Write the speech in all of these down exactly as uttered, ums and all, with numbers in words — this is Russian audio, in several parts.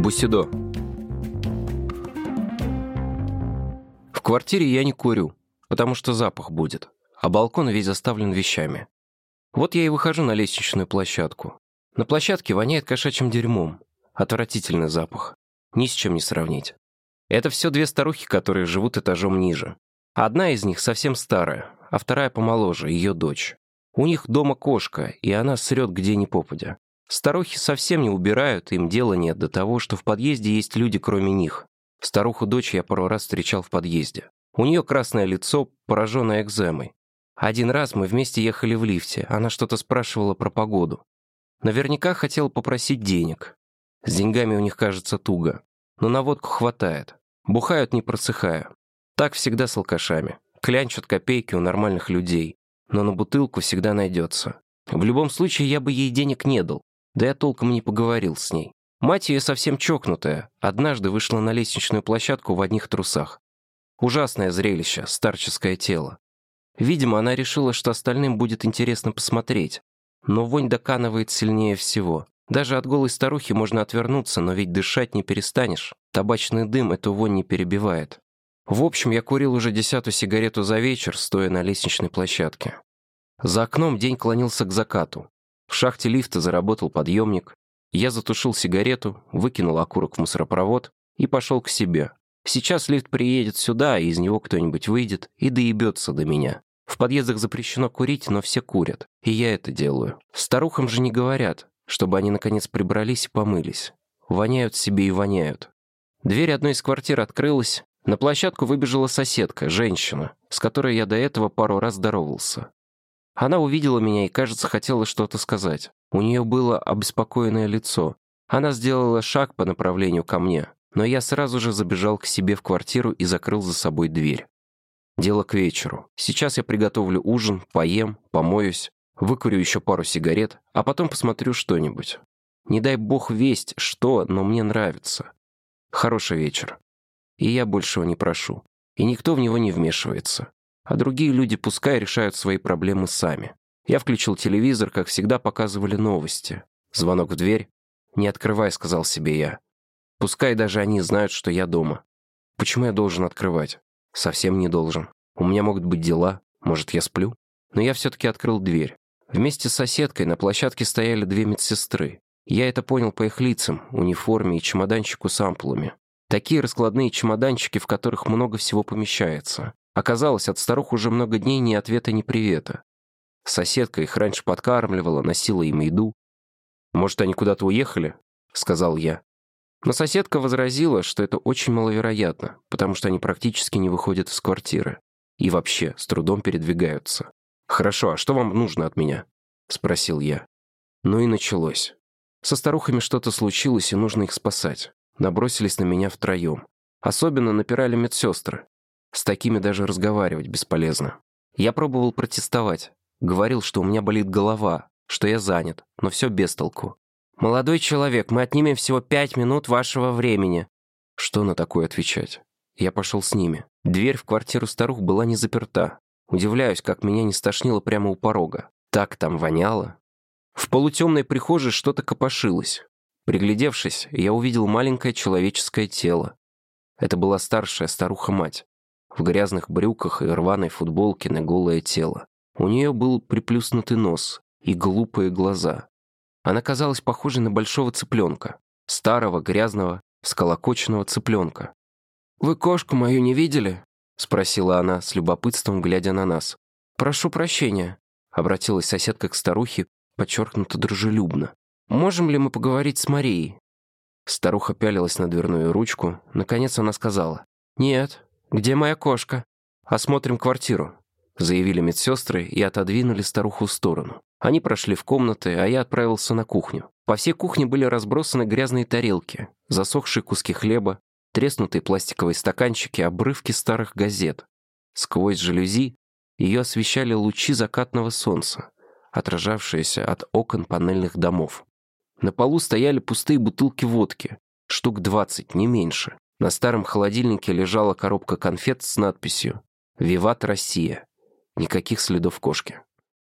Бусидо. В квартире я не курю, потому что запах будет, а балкон весь заставлен вещами. Вот я и выхожу на лестничную площадку. На площадке воняет кошачьим дерьмом. Отвратительный запах. Ни с чем не сравнить. Это все две старухи, которые живут этажом ниже. Одна из них совсем старая, а вторая помоложе, ее дочь. У них дома кошка, и она срет где ни попадя. Старухи совсем не убирают, им дела нет до того, что в подъезде есть люди кроме них. Старуху-дочь я пару раз встречал в подъезде. У нее красное лицо, пораженное экземой. Один раз мы вместе ехали в лифте, она что-то спрашивала про погоду. Наверняка хотела попросить денег. С деньгами у них, кажется, туго. Но на водку хватает. Бухают не просыхая. Так всегда с алкашами. Клянчат копейки у нормальных людей. Но на бутылку всегда найдется. В любом случае, я бы ей денег не дал. Да я толком не поговорил с ней. Мать ее совсем чокнутая. Однажды вышла на лестничную площадку в одних трусах. Ужасное зрелище, старческое тело. Видимо, она решила, что остальным будет интересно посмотреть. Но вонь доканывает сильнее всего. Даже от голой старухи можно отвернуться, но ведь дышать не перестанешь. Табачный дым эту вонь не перебивает. В общем, я курил уже десятую сигарету за вечер, стоя на лестничной площадке. За окном день клонился к закату. В шахте лифта заработал подъемник. Я затушил сигарету, выкинул окурок в мусоропровод и пошел к себе. Сейчас лифт приедет сюда, и из него кто-нибудь выйдет и доебется до меня. В подъездах запрещено курить, но все курят, и я это делаю. Старухам же не говорят, чтобы они наконец прибрались и помылись. Воняют себе и воняют. Дверь одной из квартир открылась. На площадку выбежала соседка, женщина, с которой я до этого пару раз здоровался. Она увидела меня и, кажется, хотела что-то сказать. У нее было обеспокоенное лицо. Она сделала шаг по направлению ко мне, но я сразу же забежал к себе в квартиру и закрыл за собой дверь. Дело к вечеру. Сейчас я приготовлю ужин, поем, помоюсь, выкурю еще пару сигарет, а потом посмотрю что-нибудь. Не дай бог весть, что, но мне нравится. Хороший вечер. И я большего не прошу. И никто в него не вмешивается. А другие люди пускай решают свои проблемы сами. Я включил телевизор, как всегда показывали новости. Звонок в дверь. «Не открывай», — сказал себе я. Пускай даже они знают, что я дома. Почему я должен открывать? Совсем не должен. У меня могут быть дела. Может, я сплю? Но я все-таки открыл дверь. Вместе с соседкой на площадке стояли две медсестры. Я это понял по их лицам, униформе и чемоданчику с ампулами. Такие раскладные чемоданчики, в которых много всего помещается. Оказалось, от старух уже много дней ни ответа, ни привета. Соседка их раньше подкармливала, носила им еду. «Может, они куда-то уехали?» — сказал я. Но соседка возразила, что это очень маловероятно, потому что они практически не выходят из квартиры. И вообще, с трудом передвигаются. «Хорошо, а что вам нужно от меня?» — спросил я. Ну и началось. Со старухами что-то случилось, и нужно их спасать. Набросились на меня втроем. Особенно напирали медсестры. С такими даже разговаривать бесполезно. Я пробовал протестовать. Говорил, что у меня болит голова, что я занят, но все без толку. «Молодой человек, мы отнимем всего пять минут вашего времени». Что на такое отвечать? Я пошел с ними. Дверь в квартиру старух была не заперта. Удивляюсь, как меня не стошнило прямо у порога. Так там воняло. В полутемной прихожей что-то копошилось. Приглядевшись, я увидел маленькое человеческое тело. Это была старшая старуха-мать. В грязных брюках и рваной футболке на голое тело. У нее был приплюснутый нос и глупые глаза. Она казалась похожей на большого цыпленка. Старого, грязного, всколокоченного цыпленка. «Вы кошку мою не видели?» — спросила она, с любопытством глядя на нас. «Прошу прощения», — обратилась соседка к старухе, подчеркнуто дружелюбно. «Можем ли мы поговорить с Марией?» Старуха пялилась на дверную ручку. Наконец она сказала. «Нет. Где моя кошка?» «Осмотрим квартиру», — заявили медсестры и отодвинули старуху в сторону. Они прошли в комнаты, а я отправился на кухню. По всей кухне были разбросаны грязные тарелки, засохшие куски хлеба, треснутые пластиковые стаканчики, обрывки старых газет. Сквозь жалюзи ее освещали лучи закатного солнца, отражавшиеся от окон панельных домов. На полу стояли пустые бутылки водки, штук двадцать, не меньше. На старом холодильнике лежала коробка конфет с надписью «Виват Россия». Никаких следов кошки.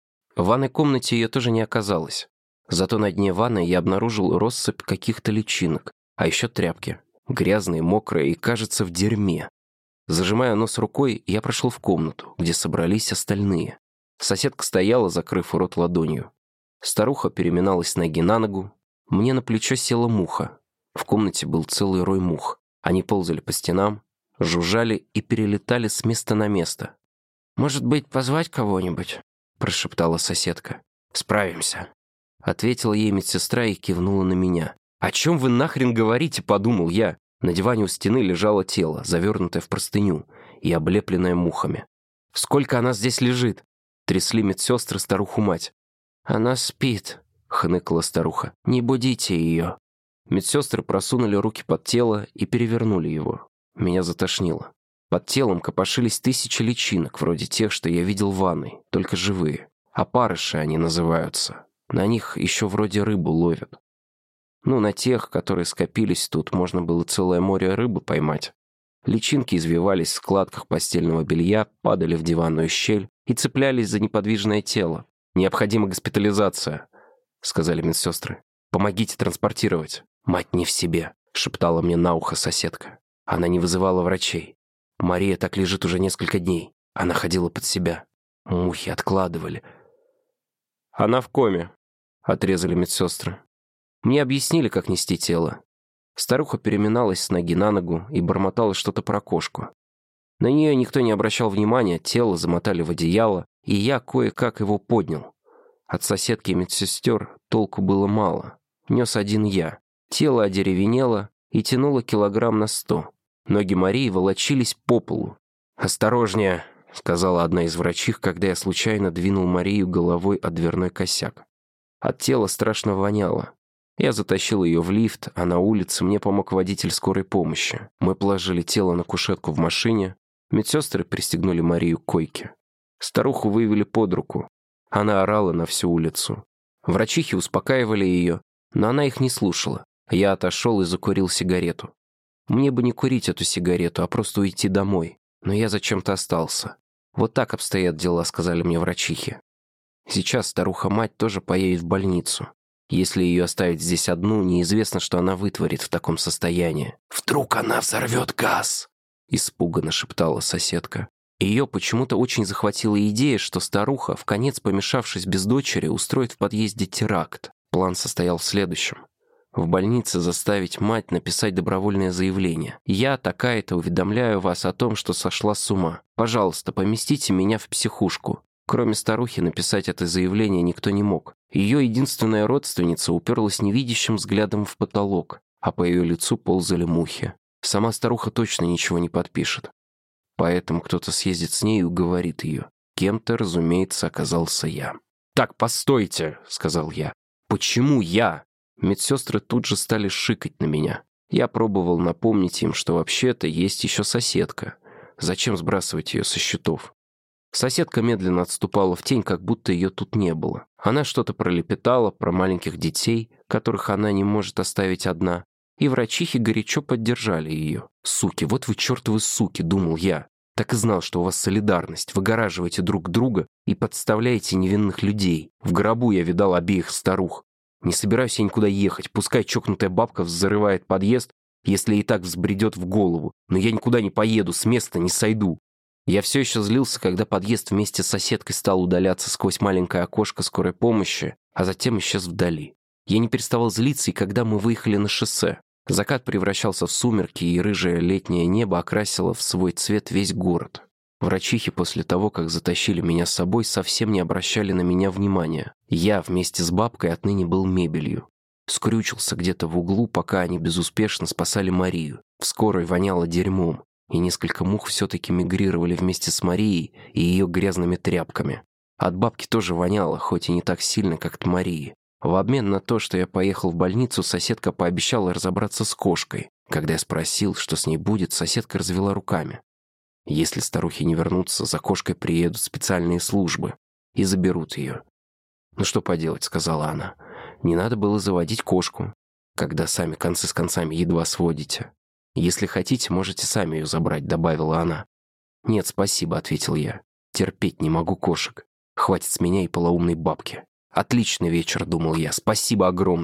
В ванной комнате ее тоже не оказалось. Зато на дне ванны я обнаружил россыпь каких-то личинок. А еще тряпки. Грязные, мокрые и, кажется, в дерьме. Зажимая нос рукой, я прошел в комнату, где собрались остальные. Соседка стояла, закрыв рот ладонью. Старуха переминалась с ноги на ногу. Мне на плечо села муха. В комнате был целый рой мух. Они ползали по стенам, жужжали и перелетали с места на место. «Может быть, позвать кого-нибудь?» – прошептала соседка. «Справимся», – ответила ей медсестра и кивнула на меня. «О чем вы нахрен говорите?» – подумал я. На диване у стены лежало тело, завернутое в простыню и облепленное мухами. «Сколько она здесь лежит?» – трясли медсестры старуху-мать. «Она спит», — хныкала старуха. «Не будите ее». Медсестры просунули руки под тело и перевернули его. Меня затошнило. Под телом копошились тысячи личинок, вроде тех, что я видел в ванной, только живые. Опарыши они называются. На них еще вроде рыбу ловят. Ну, на тех, которые скопились тут, можно было целое море рыбы поймать. Личинки извивались в складках постельного белья, падали в диванную щель и цеплялись за неподвижное тело. «Необходима госпитализация», — сказали медсестры. «Помогите транспортировать». «Мать не в себе», — шептала мне на ухо соседка. Она не вызывала врачей. Мария так лежит уже несколько дней. Она ходила под себя. Мухи откладывали. «Она в коме», — отрезали медсестры. Мне объяснили, как нести тело. Старуха переминалась с ноги на ногу и бормотала что-то про кошку. На нее никто не обращал внимания, тело замотали в одеяло, и я кое-как его поднял. От соседки и медсестер толку было мало. Нес один я. Тело одеревенело и тянуло килограмм на сто. Ноги Марии волочились по полу. «Осторожнее», — сказала одна из врачих, когда я случайно двинул Марию головой о дверной косяк. От тела страшно воняло. Я затащил ее в лифт, а на улице мне помог водитель скорой помощи. Мы положили тело на кушетку в машине. Медсестры пристегнули Марию к койке. Старуху вывели под руку. Она орала на всю улицу. Врачихи успокаивали ее, но она их не слушала. Я отошел и закурил сигарету. Мне бы не курить эту сигарету, а просто уйти домой. Но я зачем-то остался. Вот так обстоят дела, сказали мне врачихи. Сейчас старуха-мать тоже поедет в больницу. Если ее оставить здесь одну, неизвестно, что она вытворит в таком состоянии. «Вдруг она взорвет газ?» — испуганно шептала соседка. Ее почему-то очень захватила идея, что старуха, вконец помешавшись без дочери, устроит в подъезде теракт. План состоял в следующем. В больнице заставить мать написать добровольное заявление. «Я, такая-то, уведомляю вас о том, что сошла с ума. Пожалуйста, поместите меня в психушку». Кроме старухи написать это заявление никто не мог. Ее единственная родственница уперлась невидящим взглядом в потолок, а по ее лицу ползали мухи. Сама старуха точно ничего не подпишет. Поэтому кто-то съездит с ней и уговорит ее. Кем-то, разумеется, оказался я. «Так, постойте», — сказал я. «Почему я?» Медсестры тут же стали шикать на меня. Я пробовал напомнить им, что вообще-то есть еще соседка. Зачем сбрасывать ее со счетов? Соседка медленно отступала в тень, как будто ее тут не было. Она что-то пролепетала про маленьких детей, которых она не может оставить одна, и врачихи горячо поддержали ее. «Суки, вот вы чертовы суки», — думал я. Так и знал, что у вас солидарность, выгораживаете друг друга и подставляете невинных людей. В гробу я видал обеих старух. Не собираюсь я никуда ехать, пускай чокнутая бабка взрывает подъезд, если и так взбредет в голову, но я никуда не поеду, с места не сойду. Я все еще злился, когда подъезд вместе с соседкой стал удаляться сквозь маленькое окошко скорой помощи, а затем исчез вдали. Я не переставал злиться, и когда мы выехали на шоссе. Закат превращался в сумерки, и рыжее летнее небо окрасило в свой цвет весь город. Врачихи после того, как затащили меня с собой, совсем не обращали на меня внимания. Я вместе с бабкой отныне был мебелью. Скрючился где-то в углу, пока они безуспешно спасали Марию. В скорой воняло дерьмом, и несколько мух все-таки мигрировали вместе с Марией и ее грязными тряпками. От бабки тоже воняло, хоть и не так сильно, как от Марии. В обмен на то, что я поехал в больницу, соседка пообещала разобраться с кошкой. Когда я спросил, что с ней будет, соседка развела руками. Если старухи не вернутся, за кошкой приедут специальные службы и заберут ее. «Ну что поделать», — сказала она. «Не надо было заводить кошку, когда сами концы с концами едва сводите. Если хотите, можете сами ее забрать», — добавила она. «Нет, спасибо», — ответил я. «Терпеть не могу кошек. Хватит с меня и полоумной бабки». «Отличный вечер», — думал я. «Спасибо огромное».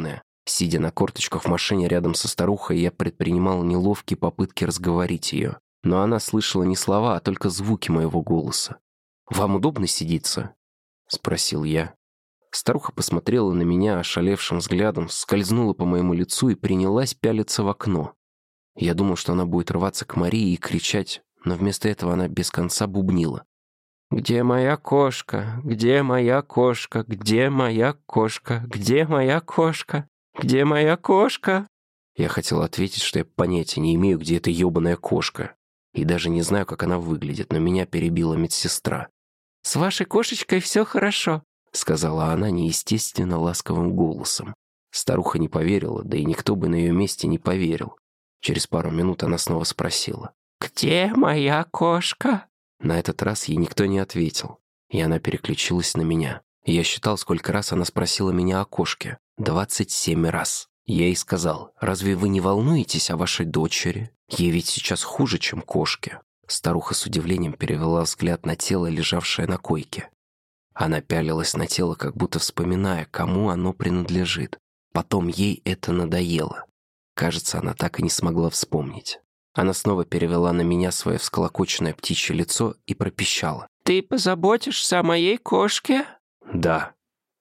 Сидя на корточках в машине рядом со старухой, я предпринимал неловкие попытки разговорить ее. Но она слышала не слова, а только звуки моего голоса. «Вам удобно сидится?» — спросил я. Старуха посмотрела на меня ошалевшим взглядом, скользнула по моему лицу и принялась пялиться в окно. Я думал, что она будет рваться к Марии и кричать, но вместо этого она без конца бубнила. «Где моя кошка? Где моя кошка? Где моя кошка? Где моя кошка? Где моя кошка?» Я хотел ответить, что я понятия не имею, где эта ёбаная кошка. И даже не знаю, как она выглядит, но меня перебила медсестра. «С вашей кошечкой все хорошо», — сказала она неестественно ласковым голосом. Старуха не поверила, да и никто бы на ее месте не поверил. Через пару минут она снова спросила. «Где моя кошка?» На этот раз ей никто не ответил, и она переключилась на меня. Я считал, сколько раз она спросила меня о кошке. Двадцать семь раз. Я ей сказал, «Разве вы не волнуетесь о вашей дочери? Ей ведь сейчас хуже, чем кошке». Старуха с удивлением перевела взгляд на тело, лежавшее на койке. Она пялилась на тело, как будто вспоминая, кому оно принадлежит. Потом ей это надоело. Кажется, она так и не смогла вспомнить. Она снова перевела на меня свое всколокоченное птичье лицо и пропищала. «Ты позаботишься о моей кошке?» «Да»,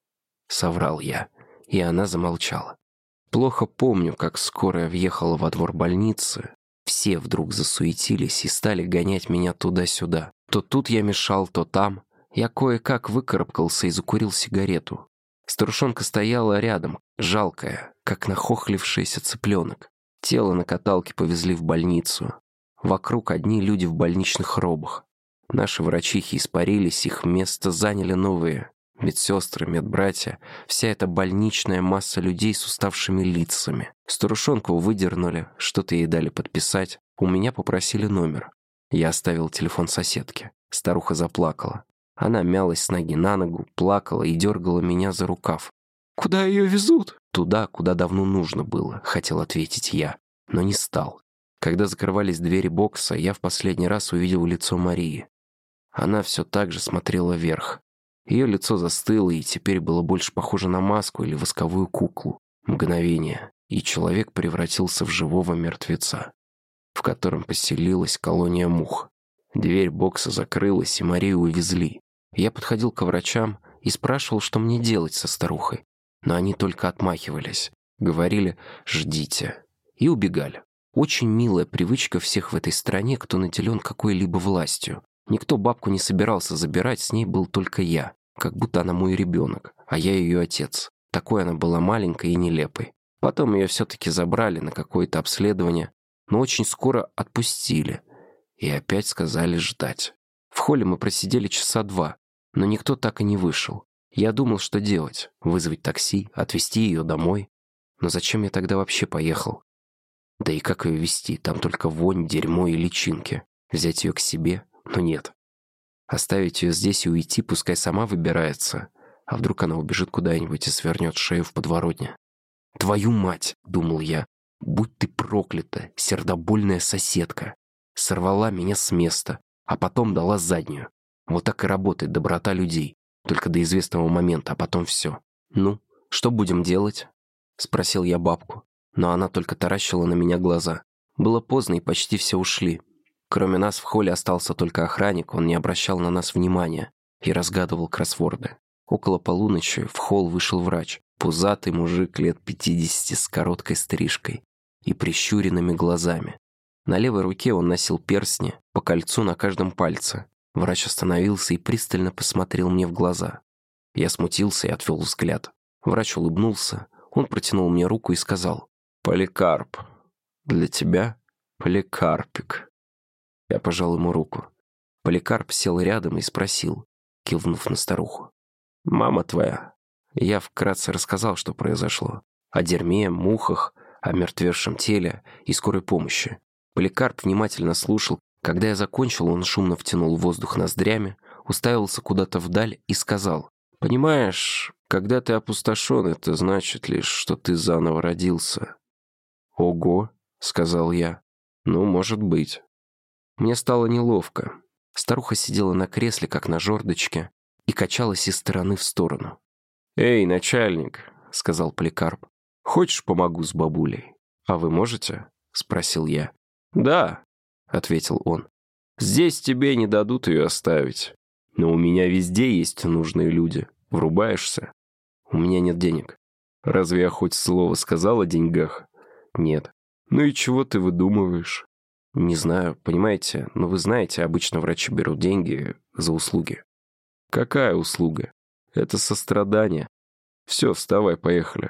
— соврал я, и она замолчала. Плохо помню, как скорая въехала во двор больницы. Все вдруг засуетились и стали гонять меня туда-сюда. То тут я мешал, то там. Я кое-как выкарабкался и закурил сигарету. Старушонка стояла рядом, жалкая, как нахохлившийся цыпленок. Тело на каталке повезли в больницу. Вокруг одни люди в больничных робах. Наши врачихи испарились, их место заняли новые. Медсестры, медбратья, вся эта больничная масса людей с уставшими лицами. Старушонку выдернули, что-то ей дали подписать. У меня попросили номер. Я оставил телефон соседке. Старуха заплакала. Она мялась с ноги на ногу, плакала и дергала меня за рукав. «Куда ее везут?» «Туда, куда давно нужно было», — хотел ответить я, но не стал. Когда закрывались двери бокса, я в последний раз увидел лицо Марии. Она все так же смотрела вверх. Ее лицо застыло и теперь было больше похоже на маску или восковую куклу. Мгновение, и человек превратился в живого мертвеца, в котором поселилась колония мух. Дверь бокса закрылась, и Марию увезли. Я подходил к врачам и спрашивал, что мне делать со старухой. Но они только отмахивались, говорили «ждите» и убегали. Очень милая привычка всех в этой стране, кто наделен какой-либо властью. Никто бабку не собирался забирать, с ней был только я, как будто она мой ребенок, а я ее отец. Такой она была маленькой и нелепой. Потом ее все-таки забрали на какое-то обследование, но очень скоро отпустили и опять сказали ждать. В холле мы просидели часа два, но никто так и не вышел. Я думал, что делать. Вызвать такси, отвезти ее домой. Но зачем я тогда вообще поехал? Да и как ее везти? Там только вонь, дерьмо и личинки. Взять ее к себе? Но нет. Оставить ее здесь и уйти, пускай сама выбирается. А вдруг она убежит куда-нибудь и свернет шею в подворотне? «Твою мать!» — думал я. «Будь ты проклята, сердобольная соседка!» Сорвала меня с места, а потом дала заднюю. Вот так и работает доброта людей. Только до известного момента, а потом все. «Ну, что будем делать?» — спросил я бабку. Но она только таращила на меня глаза. Было поздно, и почти все ушли. Кроме нас в холле остался только охранник, он не обращал на нас внимания и разгадывал кроссворды. Около полуночи в холл вышел врач, пузатый мужик лет пятидесяти с короткой стрижкой и прищуренными глазами. На левой руке он носил перстни, по кольцу на каждом пальце. Врач остановился и пристально посмотрел мне в глаза. Я смутился и отвел взгляд. Врач улыбнулся, он протянул мне руку и сказал: «Поликарп, для тебя Поликарпик». Я пожал ему руку. Поликарп сел рядом и спросил, кивнув на старуху: «Мама твоя?» Я вкратце рассказал, что произошло. О дерьме, мухах, о мертвевшем теле и скорой помощи. Поликарп внимательно слушал. Когда я закончил, он шумно втянул воздух ноздрями, уставился куда-то вдаль и сказал: «Понимаешь, когда ты опустошен, это значит лишь, что ты заново родился». «Ого», — сказал я, — «ну, может быть». Мне стало неловко. Старуха сидела на кресле, как на жердочке, и качалась из стороны в сторону. «Эй, начальник», — сказал Поликарп, Хочешь, помогу с бабулей? А вы можете? Спросил я. Да, ответил он. Здесь тебе не дадут ее оставить. Но у меня везде есть нужные люди. Врубаешься? У меня нет денег. Разве я хоть слово сказал о деньгах? Нет. Ну и чего ты выдумываешь? Не знаю, понимаете, но вы знаете, обычно врачи берут деньги за услуги. Какая услуга? Это сострадание. Все, вставай, поехали.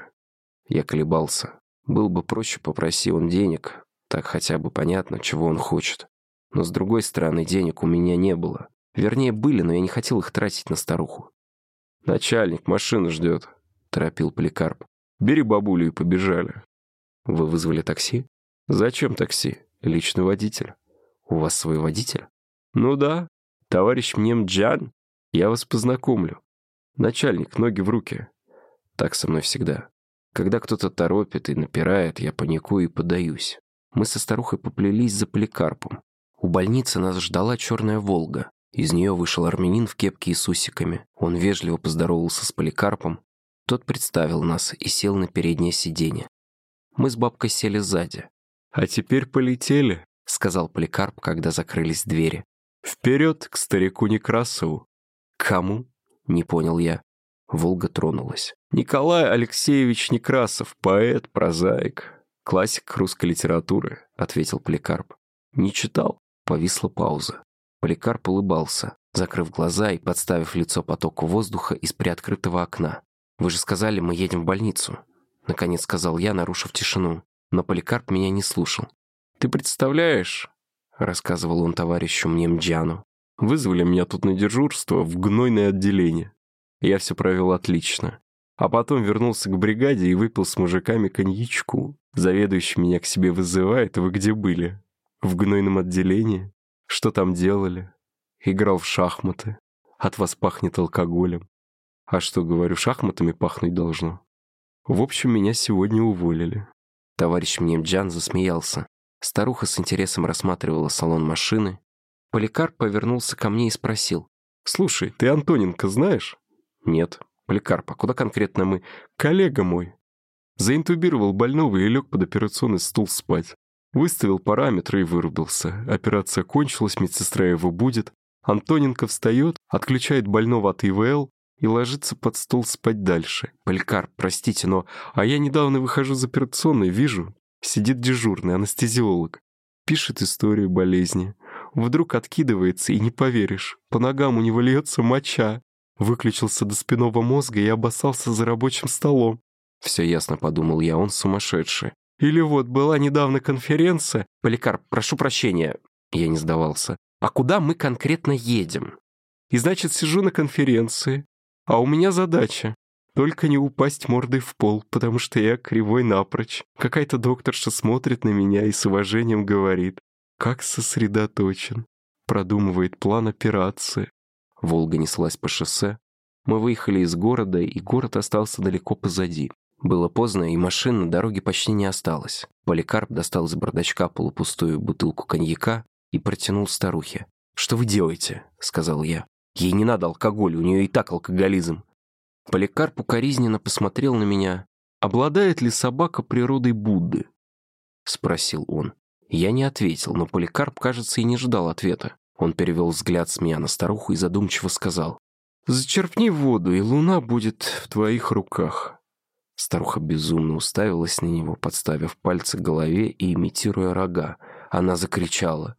Я колебался. Было бы проще, попроси он денег, так хотя бы понятно, чего он хочет. Но с другой стороны, денег у меня не было. Вернее, были, но я не хотел их тратить на старуху. «Начальник, машина ждет», — торопил Поликарп. «Бери бабулю и побежали». «Вы вызвали такси?» «Зачем такси? Личный водитель». «У вас свой водитель?» «Ну да. Товарищ Мнемджан. Я вас познакомлю. Начальник, ноги в руки». Так со мной всегда. Когда кто-то торопит и напирает, я паникую и поддаюсь. Мы со старухой поплелись за Поликарпом. У больницы нас ждала черная «Волга». Из нее вышел армянин в кепке и с усиками. Он вежливо поздоровался с Поликарпом. Тот представил нас и сел на переднее сиденье. Мы с бабкой сели сзади. «А теперь полетели», — сказал Поликарп, когда закрылись двери. «Вперед к старику Некрасову». «Кому?» — не понял я. «Волга» тронулась. «Николай Алексеевич Некрасов, поэт, прозаик, классик русской литературы», — ответил Поликарп. «Не читал?» Повисла пауза. Поликарп улыбался, закрыв глаза и подставив лицо потоку воздуха из приоткрытого окна. «Вы же сказали, мы едем в больницу», — наконец сказал я, нарушив тишину. Но Поликарп меня не слушал. «Ты представляешь?» — рассказывал он товарищу Мнемджану. «Вызвали меня тут на дежурство в гнойное отделение. Я все провел отлично. А потом вернулся к бригаде и выпил с мужиками коньячку. Заведующий меня к себе вызывает: вы где были? В гнойном отделении? Что там делали? Играл в шахматы. От вас пахнет алкоголем. А что, говорю, шахматами пахнуть должно? В общем, меня сегодня уволили». Товарищ Мнемджан засмеялся. Старуха с интересом рассматривала салон машины. Поликарп повернулся ко мне и спросил: «Слушай, ты Антоненко знаешь?» «Нет». «Поликарп, а куда конкретно мы?» «Коллега мой. Заинтубировал больного и лег под операционный стул спать. Выставил параметры и вырубился. Операция кончилась, медсестра его будет. Антоненко встает, отключает больного от ИВЛ и ложится под стол спать дальше. Поликарп, простите, но... А я недавно выхожу из операционной, вижу, сидит дежурный анестезиолог. Пишет историю болезни. Вдруг откидывается, и не поверишь, по ногам у него льется моча. Выключился до спинного мозга и обоссался за рабочим столом». «Все ясно», — подумал я, — он сумасшедший. «Или вот, была недавно конференция...» «Поликарп, прошу прощения», — я не сдавался. «А куда мы конкретно едем?» «И значит, сижу на конференции, а у меня задача — только не упасть мордой в пол, потому что я кривой напрочь. Какая-то докторша смотрит на меня и с уважением говорит: как сосредоточен, продумывает план операции». «Волга» неслась по шоссе. Мы выехали из города, и город остался далеко позади. Было поздно, и машин на дороге почти не осталось. Поликарп достал из бардачка полупустую бутылку коньяка и протянул старухе. «Что вы делаете?» — сказал я. «Ей не надо алкоголь, у нее и так алкоголизм». Поликарп укоризненно посмотрел на меня. «Обладает ли собака природой Будды?» — спросил он. Я не ответил, но Поликарп, кажется, и не ждал ответа. Он перевел взгляд с меня на старуху и задумчиво сказал: «Зачерпни воду, и луна будет в твоих руках». Старуха безумно уставилась на него, подставив пальцы к голове и имитируя рога. Она закричала: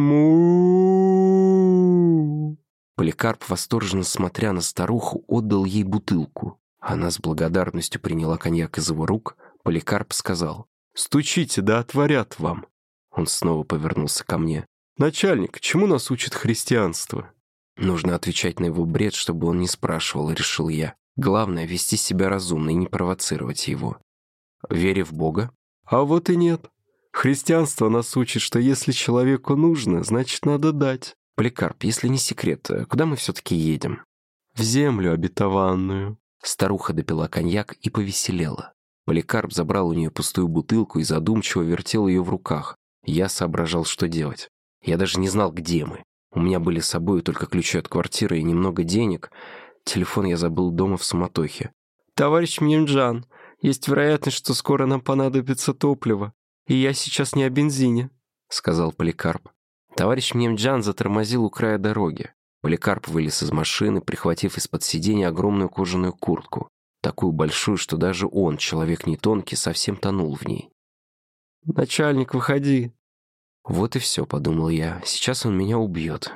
«Му!». Поликарп, восторженно смотря на старуху, отдал ей бутылку. Она с благодарностью приняла коньяк из его рук. Поликарп сказал: «Стучите, да отворят вам». Он снова повернулся ко мне. «Начальник, чему нас учит христианство?» Нужно отвечать на его бред, чтобы он не спрашивал, решил я. Главное — вести себя разумно и не провоцировать его. «Вере в Бога?» «А вот и нет. Христианство нас учит, что если человеку нужно, значит, надо дать». «Поликарп, если не секрет, куда мы все-таки едем?» «В землю обетованную». Старуха допила коньяк и повеселела. Поликарп забрал у нее пустую бутылку и задумчиво вертел ее в руках. Я соображал, что делать. Я даже не знал, где мы. У меня были с собой только ключи от квартиры и немного денег. Телефон я забыл дома в суматохе. «Товарищ Мнемджан, Есть вероятность, что скоро нам понадобится топливо, и я сейчас не о бензине», — сказал Поликарп. Товарищ Мнемджан затормозил у края дороги. Поликарп вылез из машины, прихватив из-под сиденья огромную кожаную куртку, такую большую, что даже он, человек не тонкий, совсем тонул в ней. «Начальник, выходи!» «Вот и все», — подумал я, — «сейчас он меня убьет».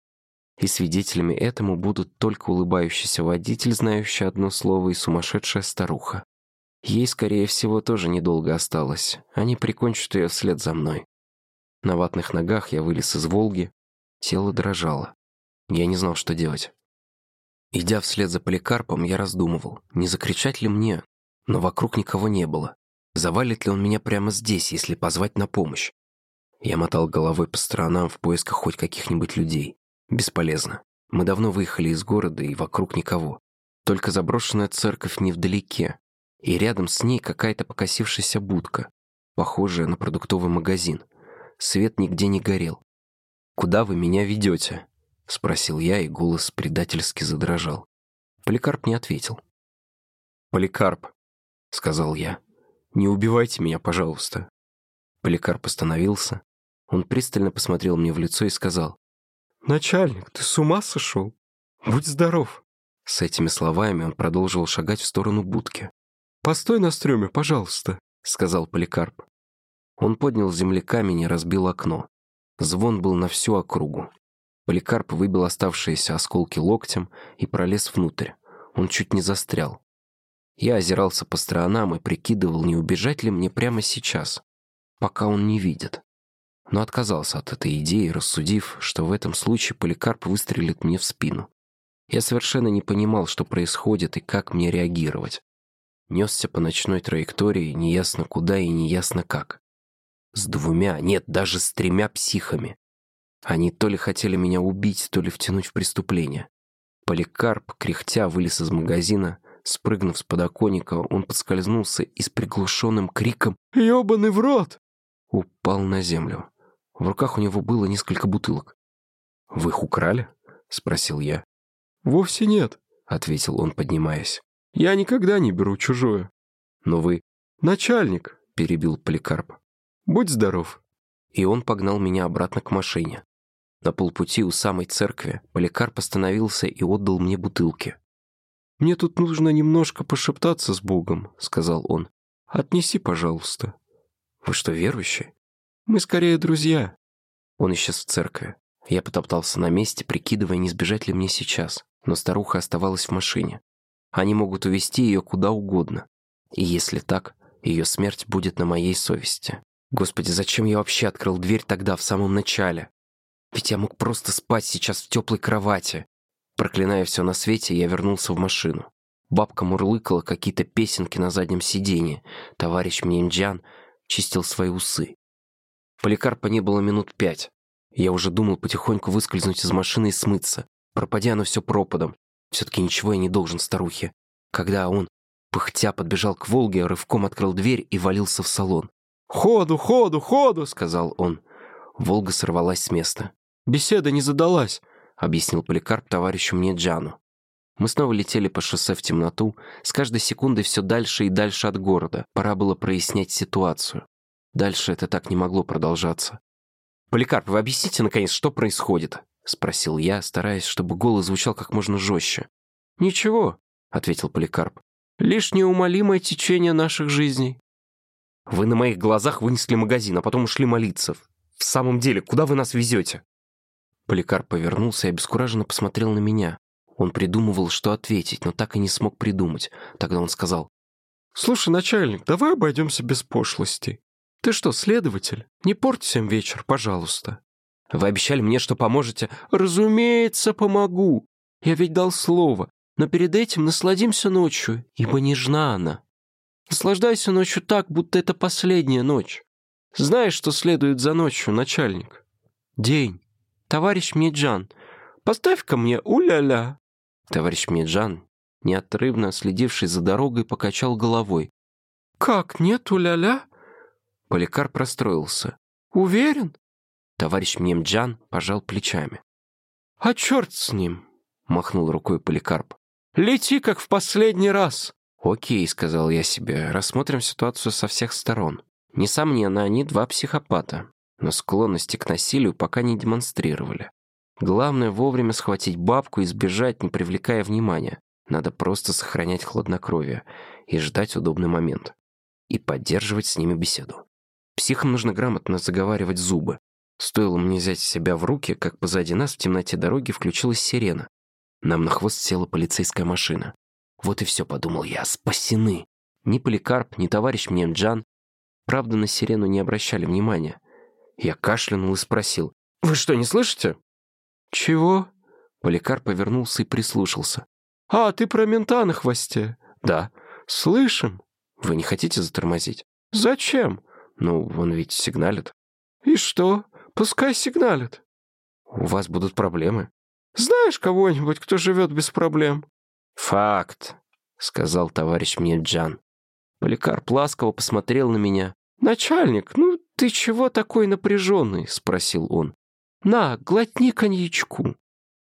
И свидетелями этому будут только улыбающийся водитель, знающий одно слово, и сумасшедшая старуха. Ей, скорее всего, тоже недолго осталось. Они прикончат ее вслед за мной. На ватных ногах я вылез из «Волги». Тело дрожало. Я не знал, что делать. Идя вслед за Поликарпом, я раздумывал, не закричать ли мне, но вокруг никого не было. Завалит ли он меня прямо здесь, если позвать на помощь? Я мотал головой по сторонам в поисках хоть каких-нибудь людей. Бесполезно. Мы давно выехали из города, и вокруг никого. Только заброшенная церковь невдалеке, и рядом с ней какая-то покосившаяся будка, похожая на продуктовый магазин. Свет нигде не горел. «Куда вы меня ведете?» — спросил я, и голос предательски задрожал. Поликарп не ответил. «Поликарп», — сказал я, — «не убивайте меня, пожалуйста». Поликарп остановился. Он пристально посмотрел мне в лицо и сказал: «Начальник, ты с ума сошел? Будь здоров!» С этими словами он продолжил шагать в сторону будки. «Постой на стреме, пожалуйста», — сказал Поликарп. Он поднял с земли камень и разбил окно. Звон был на всю округу. Поликарп выбил оставшиеся осколки локтем и пролез внутрь. Он чуть не застрял. Я озирался по сторонам и прикидывал, не убежать ли мне прямо сейчас, пока он не видит. Но отказался от этой идеи, рассудив, что в этом случае Поликарп выстрелит мне в спину. Я совершенно не понимал, что происходит и как мне реагировать. Несся по ночной траектории, неясно куда и неясно как. С двумя, нет, даже с тремя психами. Они то ли хотели меня убить, то ли втянуть в преступление. Поликарп, кряхтя, вылез из магазина. Спрыгнув с подоконника, он подскользнулся и с приглушенным криком «Ёбаный в рот!» упал на землю. В руках у него было несколько бутылок. «Вы их украли?» — спросил я. «Вовсе нет», — ответил он, поднимаясь. «Я никогда не беру чужое». «Но вы...» «Начальник», — перебил Поликарп. «Будь здоров». И он погнал меня обратно к машине. На полпути у самой церкви Поликарп остановился и отдал мне бутылки. «Мне тут нужно немножко пошептаться с Богом», — сказал он. «Отнеси, пожалуйста». «Вы что, верующий?» «Мы скорее друзья». Он исчез в церкви. Я потоптался на месте, прикидывая, не сбежать ли мне сейчас. Но старуха оставалась в машине. Они могут увезти ее куда угодно. И если так, ее смерть будет на моей совести. Господи, зачем я вообще открыл дверь тогда, в самом начале? Ведь я мог просто спать сейчас в теплой кровати. Проклиная все на свете, я вернулся в машину. Бабка мурлыкала какие-то песенки на заднем сиденье. Товарищ Мнемджан чистил свои усы. Поликарпа не было минут пять. Я уже думал потихоньку выскользнуть из машины и смыться. Пропадя оно все пропадом. Все-таки ничего я не должен старухе. Когда он, пыхтя, подбежал к «Волге», рывком открыл дверь и валился в салон. «Ходу, ходу, ходу!» — сказал он. «Волга» сорвалась с места. «Беседа не задалась», — объяснил Поликарп товарищу Мнемджану. Мы снова летели по шоссе в темноту, с каждой секундой все дальше и дальше от города. Пора было прояснять ситуацию. Дальше это так не могло продолжаться. «Поликарп, вы объясните, наконец, что происходит?» — спросил я, стараясь, чтобы голос звучал как можно жестче. «Ничего», — ответил Поликарп. «Лишь неумолимое течение наших жизней». «Вы на моих глазах вынесли магазин, а потом ушли молиться. В самом деле, куда вы нас везете?» Поликарп повернулся и обескураженно посмотрел на меня. Он придумывал, что ответить, но так и не смог придумать. Тогда он сказал: «Слушай, начальник, давай обойдемся без пошлостей. Ты что, следователь? Не порти всем вечер, пожалуйста». «Вы обещали мне, что поможете». «Разумеется, помогу. Я ведь дал слово. Но перед этим насладимся ночью, ибо нежна она. Наслаждайся ночью так, будто это последняя ночь. Знаешь, что следует за ночью, начальник? День. Товарищ Мнемджан, поставь-ка мне у-ля-ля». Товарищ Мнемджан, неотрывно следивший за дорогой, покачал головой. «Как нет у-ля-ля?» Поликарп расстроился. «Уверен?» Товарищ Мнемджан пожал плечами. «А черт с ним!» — махнул рукой Поликарп. «Лети, как в последний раз. «Окей», — сказал я себе, — «рассмотрим ситуацию со всех сторон. Несомненно, они два психопата, но склонности к насилию пока не демонстрировали. Главное вовремя схватить бабку и сбежать, не привлекая внимания. Надо просто сохранять хладнокровие и ждать удобный момент. И поддерживать с ними беседу. Психам нужно грамотно заговаривать зубы. Стоило мне взять себя в руки, как позади нас в темноте дороги включилась сирена. Нам на хвост села полицейская машина. Вот и все, подумал я, спасены. Ни Поликарп, ни товарищ Мьемджан, правда, на сирену не обращали внимания. Я кашлянул и спросил: «Вы что, не слышите?» «Чего?» Поликарп повернулся и прислушался. «А, ты про мента на хвосте?» «Да». «Слышим». «Вы не хотите затормозить?» «Зачем?» «Ну, он ведь сигналит». «И что? Пускай сигналит». «У вас будут проблемы». «Знаешь кого-нибудь, кто живет без проблем?» «Факт», — сказал товарищ Мьемджан. Поликарп ласково посмотрел на меня. «Начальник, ну ты чего такой напряженный?» — спросил он. «На, глотни коньячку».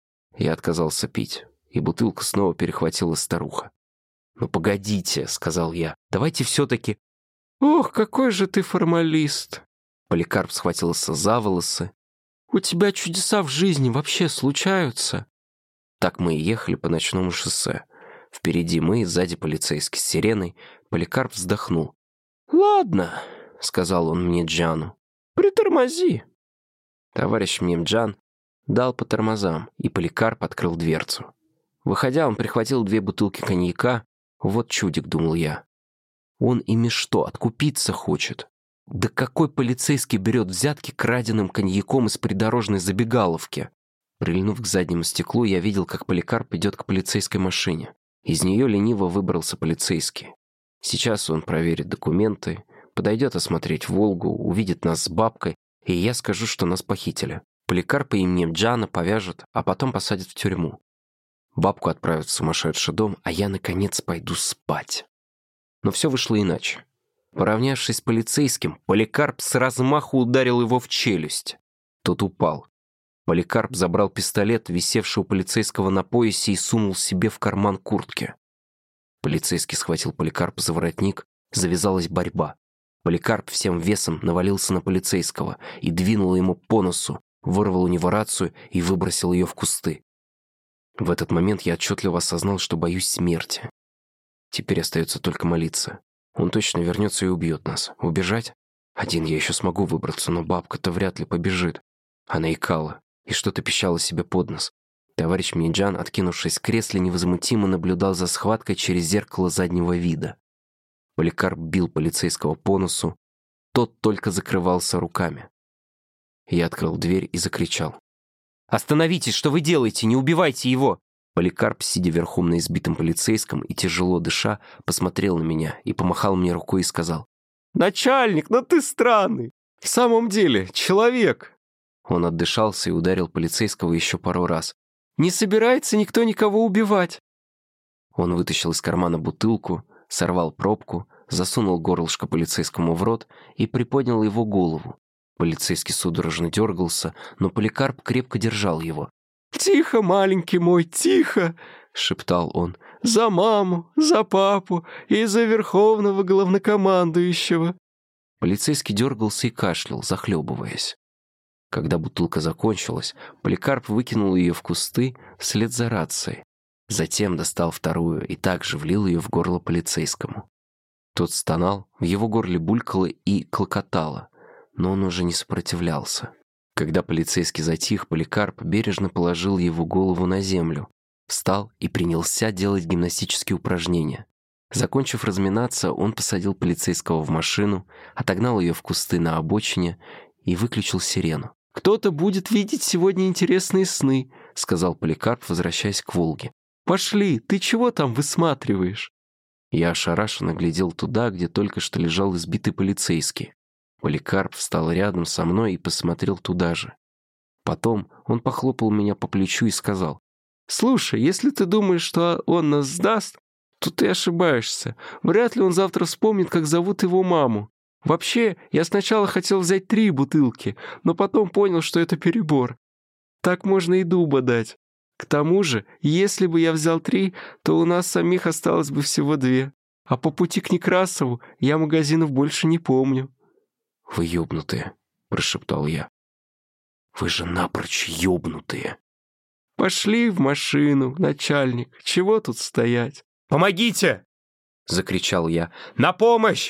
Я отказался пить, и бутылку снова перехватила старуха. «Ну погодите», — сказал я, — «давайте все-таки...» «Ох, какой же ты формалист!» Поликарп схватился за волосы. «У тебя чудеса в жизни вообще случаются?» Так мы и ехали по ночному шоссе. Впереди мы, сзади полицейский с сиреной. Поликарп вздохнул. «Ладно», — сказал он мне Джану, — «притормози». Товарищ Мьемджан дал по тормозам, и Поликарп открыл дверцу. Выходя, он прихватил две бутылки коньяка. Вот чудик, думал я. Он ими что, откупиться хочет? Да какой полицейский берет взятки краденым коньяком из придорожной забегаловки? Прильнув к заднему стеклу, я видел, как Поликарп идет к полицейской машине. Из нее лениво выбрался полицейский. Сейчас он проверит документы, подойдет осмотреть «Волгу», увидит нас с бабкой, и я скажу, что нас похитили. Поликарпа и Мьемджана повяжут, а потом посадят в тюрьму. Бабку отправят в сумасшедший дом, а я, наконец, пойду спать. Но все вышло иначе. Поравнявшись с полицейским, Поликарп с размаху ударил его в челюсть. Тот упал. Поликарп забрал пистолет, висевший у полицейского на поясе, и сунул себе в карман куртки. Полицейский схватил Поликарпа за воротник, завязалась борьба. Поликарп всем весом навалился на полицейского и двинул ему по носу, вырвал у него рацию и выбросил ее в кусты. В этот момент я отчетливо осознал, что боюсь смерти. Теперь остается только молиться. Он точно вернется и убьет нас. Убежать? Один я еще смогу выбраться, но бабка-то вряд ли побежит. Она икала и что-то пищала себе под нос. Товарищ Мьемджан, откинувшись в кресле, невозмутимо наблюдал за схваткой через зеркало заднего вида. Поликарп бил полицейского по носу. Тот только закрывался руками. Я открыл дверь и закричал: «Остановитесь, что вы делаете? Не убивайте его!» Поликарп, сидя верхом на избитом полицейском и тяжело дыша, посмотрел на меня и помахал мне рукой и сказал: «Начальник, ну ты странный! В самом деле, человек!» Он отдышался и ударил полицейского еще пару раз. «Не собирается никто никого убивать!» Он вытащил из кармана бутылку, сорвал пробку, засунул горлышко полицейскому в рот и приподнял его голову. Полицейский судорожно дергался, но Поликарп крепко держал его. «Тихо, маленький мой, тихо!» — шептал он. «За маму, за папу и за верховного главнокомандующего!» Полицейский дергался и кашлял, захлебываясь. Когда бутылка закончилась, Поликарп выкинул ее в кусты вслед за рацией. Затем достал вторую и также влил ее в горло полицейскому. Тот стонал, в его горле булькало и клокотало, но он уже не сопротивлялся. Когда полицейский затих, Поликарп бережно положил его голову на землю, встал и принялся делать гимнастические упражнения. Закончив разминаться, он посадил полицейского в машину, отогнал ее в кусты на обочине и выключил сирену. «Кто-то будет видеть сегодня интересные сны», — сказал Поликарп, возвращаясь к «Волге». «Пошли, ты чего там высматриваешь?» Я ошарашенно глядел туда, где только что лежал избитый полицейский. Поликарп встал рядом со мной и посмотрел туда же. Потом он похлопал меня по плечу и сказал: «Слушай, если ты думаешь, что он нас сдаст, то ты ошибаешься. Вряд ли он завтра вспомнит, как зовут его маму. Вообще, я сначала хотел взять три бутылки, но потом понял, что это перебор. Так можно и дуба дать. К тому же, если бы я взял три, то у нас самих осталось бы всего две». А по пути к Некрасову я магазинов больше не помню». «Вы ёбнутые», — прошептал я. «Вы же напрочь ёбнутые». «Пошли в машину, начальник. Чего тут стоять?» «Помогите!» — закричал я. «На помощь!»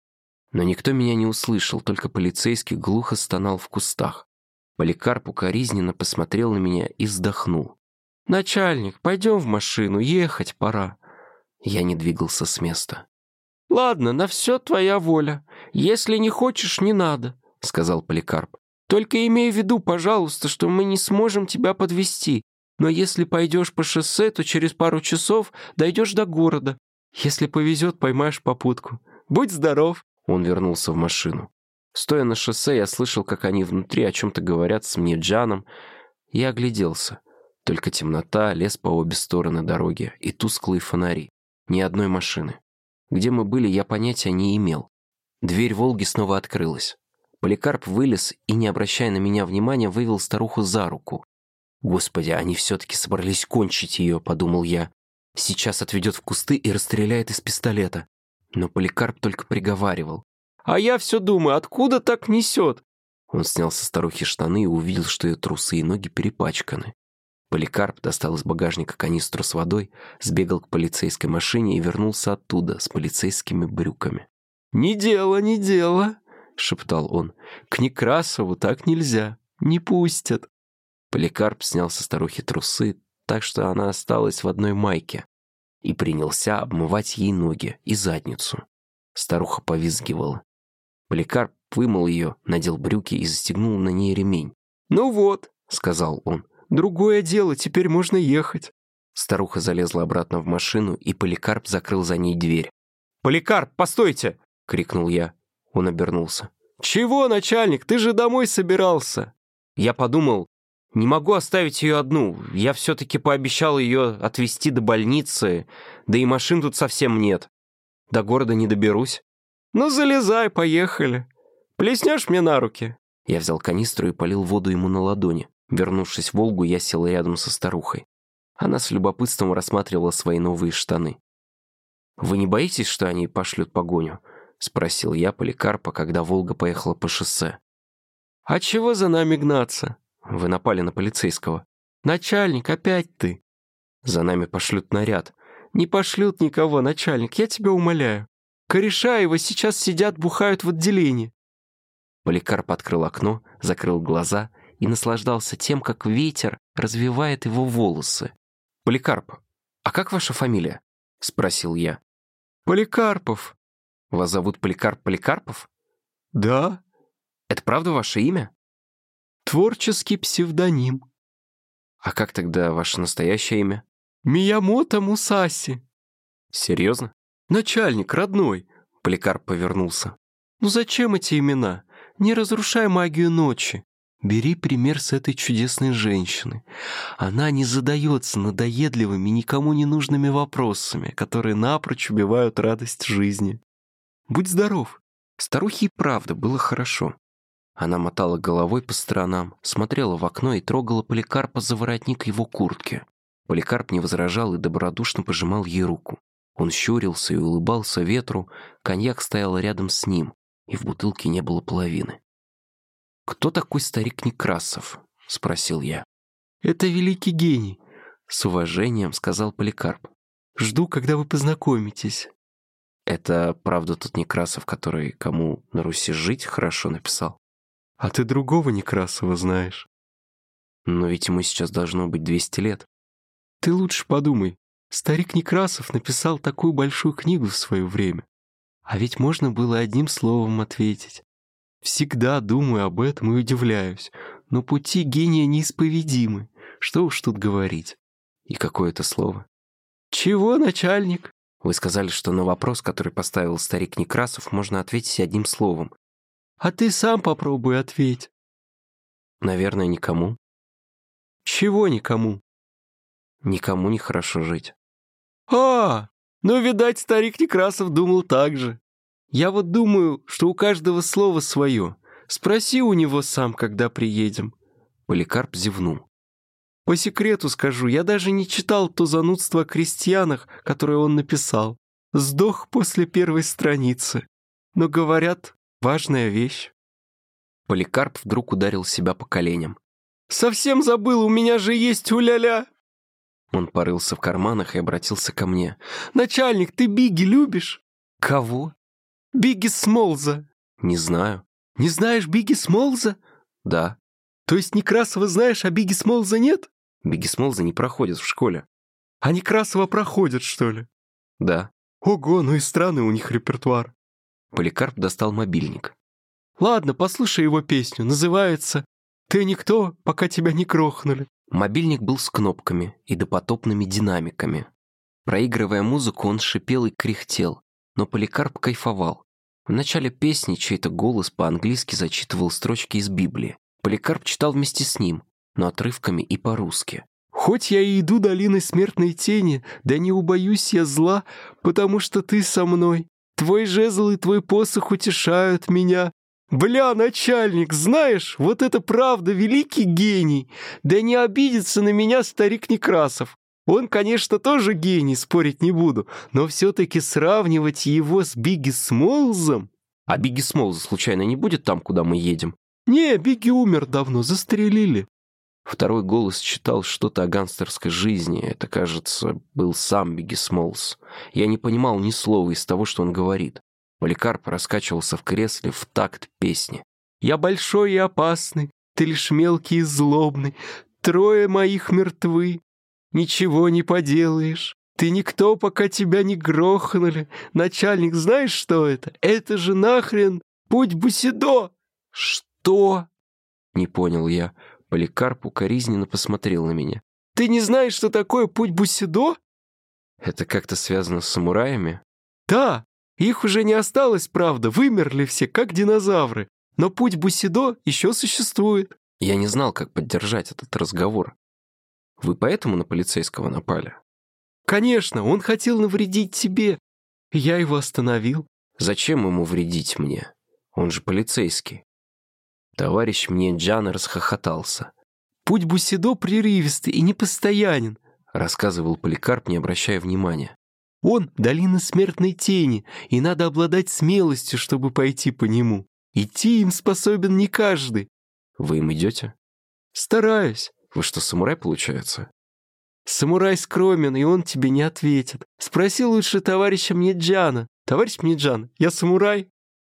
Но никто меня не услышал, только полицейский глухо стонал в кустах. Поликарп укоризненно посмотрел на меня и вздохнул. «Начальник, пойдем в машину, ехать пора». Я не двигался с места. «Ладно, на все твоя воля. Если не хочешь, не надо», — сказал Поликарп. «Только имей в виду, пожалуйста, что мы не сможем тебя подвезти. Но если пойдешь по шоссе, то через пару часов дойдешь до города. Если повезет, поймаешь попутку. Будь здоров». Он вернулся в машину. Стоя на шоссе, я слышал, как они внутри о чем-то говорят с Мьеджаном. Я огляделся. Только темнота, лес по обе стороны дороги и тусклые фонари. Ни одной машины. Где мы были, я понятия не имел. Дверь «Волги» снова открылась. Поликарп вылез и, не обращая на меня внимания, вывел старуху за руку. «Господи, они все-таки собрались кончить ее», — подумал я. «Сейчас отведет в кусты и расстреляет из пистолета». Но Поликарп только приговаривал. «А я все думаю, откуда так несет?» Он снял со старухи штаны и увидел, что ее трусы и ноги перепачканы. Поликарп достал из багажника канистру с водой, сбегал к полицейской машине и вернулся оттуда с полицейскими брюками. «Не дело, не дело», — шептал он. «К Некрасову так нельзя, не пустят». Поликарп снял со старухи трусы, так что она осталась в одной майке, и принялся обмывать ей ноги и задницу. Старуха повизгивала. Поликарп вымыл ее, надел брюки и застегнул на ней ремень. «Ну вот», — сказал он, — «другое дело, теперь можно ехать». Старуха залезла обратно в машину, и Поликарп закрыл за ней дверь. «Поликарп, постойте!» — крикнул я. Он обернулся. «Чего, начальник, ты же домой собирался?» Я подумал, не могу оставить ее одну. Я все-таки пообещал ее отвезти до больницы, да и машин тут совсем нет. До города не доберусь. «Ну, залезай, поехали. Плеснешь мне на руки?» Я взял канистру и полил воду ему на ладони. Вернувшись в «Волгу», я сел рядом со старухой. Она с любопытством рассматривала свои новые штаны. «Вы не боитесь, что они пошлют погоню?» — спросил я Поликарпа, когда «Волга» поехала по шоссе. «А чего за нами гнаться?» «Вы напали на полицейского». «Начальник, опять ты». «За нами пошлют наряд». «Не пошлют никого, начальник, я тебя умоляю. Кореша его сейчас сидят, бухают в отделении». Поликарп открыл окно, закрыл глаза и наслаждался тем, как ветер развивает его волосы. «Поликарп, а как ваша фамилия?» — спросил я. «Поликарпов». «Вас зовут Поликарп Поликарпов?» «Да». «Это правда ваше имя?» «Творческий псевдоним». «А как тогда ваше настоящее имя?» «Миямото Мусаси». «Серьезно?» «Начальник, родной». Поликарп повернулся. «Ну зачем эти имена? Не разрушай магию ночи. Бери пример с этой чудесной женщины. Она не задается надоедливыми, никому не нужными вопросами, которые напрочь убивают радость жизни. Будь здоров». Старухе и правда было хорошо. Она мотала головой по сторонам, смотрела в окно и трогала Поликарпа за воротник его куртки. Поликарп не возражал и добродушно пожимал ей руку. Он щурился и улыбался ветру, коньяк стоял рядом с ним, и в бутылке не было половины. «Кто такой старик Некрасов?» — спросил я. «Это великий гений», — с уважением сказал Поликарп. «Жду, когда вы познакомитесь». «Это правда тот Некрасов, который «Кому на Руси жить» хорошо написал?» «А ты другого Некрасова знаешь». «Но ведь ему сейчас должно быть двести лет». «Ты лучше подумай. Старик Некрасов написал такую большую книгу в свое время. А ведь можно было одним словом ответить. Всегда думаю об этом и удивляюсь. Но пути гения неисповедимы. Что уж тут говорить». «И какое это слово?» «Чего, начальник?» «Вы сказали, что на вопрос, который поставил старик Некрасов, можно ответить одним словом». «А ты сам попробуй ответь». «Наверное, никому». «Чего никому?» «Никому не хорошо жить». «А, ну, видать, старик Некрасов думал так же. Я вот думаю, что у каждого слово свое. Спроси у него сам, когда приедем». Поликарп зевнул. «По секрету скажу, я даже не читал то занудство о крестьянах, которое он написал. Сдох после первой страницы. Но, говорят, важная вещь». Поликарп вдруг ударил себя по коленям. «Совсем забыл, у меня же есть уля-ля!» Он порылся в карманах и обратился ко мне. «Начальник, ты Бигги любишь?» «Кого?» «Бигги Смолза». «Не знаю». «Не знаешь Бигги Смолза?» «Да». «То есть Некрасова знаешь, а Бигги Смолза нет?» «Бигги Смолза не проходит в школе». «А Некрасова проходит, что ли?» «Да». «Ого, ну и странный у них репертуар». Поликарп достал мобильник. «Ладно, послушай его песню. Называется «Ты никто, пока тебя не крохнули». Мобильник был с кнопками и допотопными динамиками. Проигрывая музыку, он шипел и кряхтел, но Поликарп кайфовал. В начале песни чей-то голос по-английски зачитывал строчки из Библии. Поликарп читал вместе с ним, но отрывками и по-русски. «Хоть я и иду долиной смертной тени, да не убоюсь я зла, потому что ты со мной. Твой жезл и твой посох утешают меня. Бля, начальник, знаешь, вот это правда великий гений. Да не обидится на меня старик Некрасов. Он, конечно, тоже гений, спорить не буду, но все-таки сравнивать его с Бигги Смолзом...» «А Бигги Смолза случайно не будет там, куда мы едем?» «Не, Бигги умер давно, застрелили». Второй голос читал что-то о гангстерской жизни. Это, кажется, был сам Бигги Смолз. Я не понимал ни слова из того, что он говорит. Поликарп раскачивался в кресле в такт песни. «Я большой и опасный, ты лишь мелкий и злобный. Трое моих мертвы, ничего не поделаешь. Ты никто, пока тебя не грохнули. Начальник, знаешь, что это? Это же нахрен путь Бусидо!» «Что?» — не понял я. Поликарп укоризненно посмотрел на меня. «Ты не знаешь, что такое путь Бусидо?» «Это как-то связано с самураями?» «Да, их уже не осталось, правда, вымерли все, как динозавры. Но путь Бусидо еще существует». Я не знал, как поддержать этот разговор. «Вы поэтому на полицейского напали?» «Конечно, он хотел навредить тебе. Я его остановил». «Зачем ему вредить мне? Он же полицейский». Товарищ мне Джан расхохотался. «Путь Бусидо прерывистый и непостоянен», — рассказывал Поликарп, не обращая внимания. «Он — долина смертной тени, и надо обладать смелостью, чтобы пойти по нему. Идти им способен не каждый». «Вы им идете?» «Стараюсь». «Вы что, самурай, получается?» «Самурай скромен, и он тебе не ответит. Спроси лучше товарища Мнеджана. Товарищ Мнеджан, я самурай?»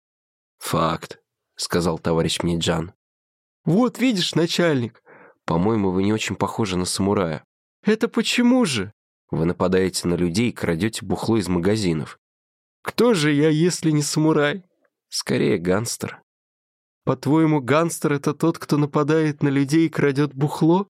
«Факт», — сказал товарищ Мнеджан. «Вот видишь, начальник». «По-моему, вы не очень похожи на самурая». «Это почему же?» «Вы нападаете на людей и крадете бухло из магазинов». «Кто же я, если не самурай?» «Скорее гангстер». «По-твоему, гангстер — это тот, кто нападает на людей и крадет бухло?»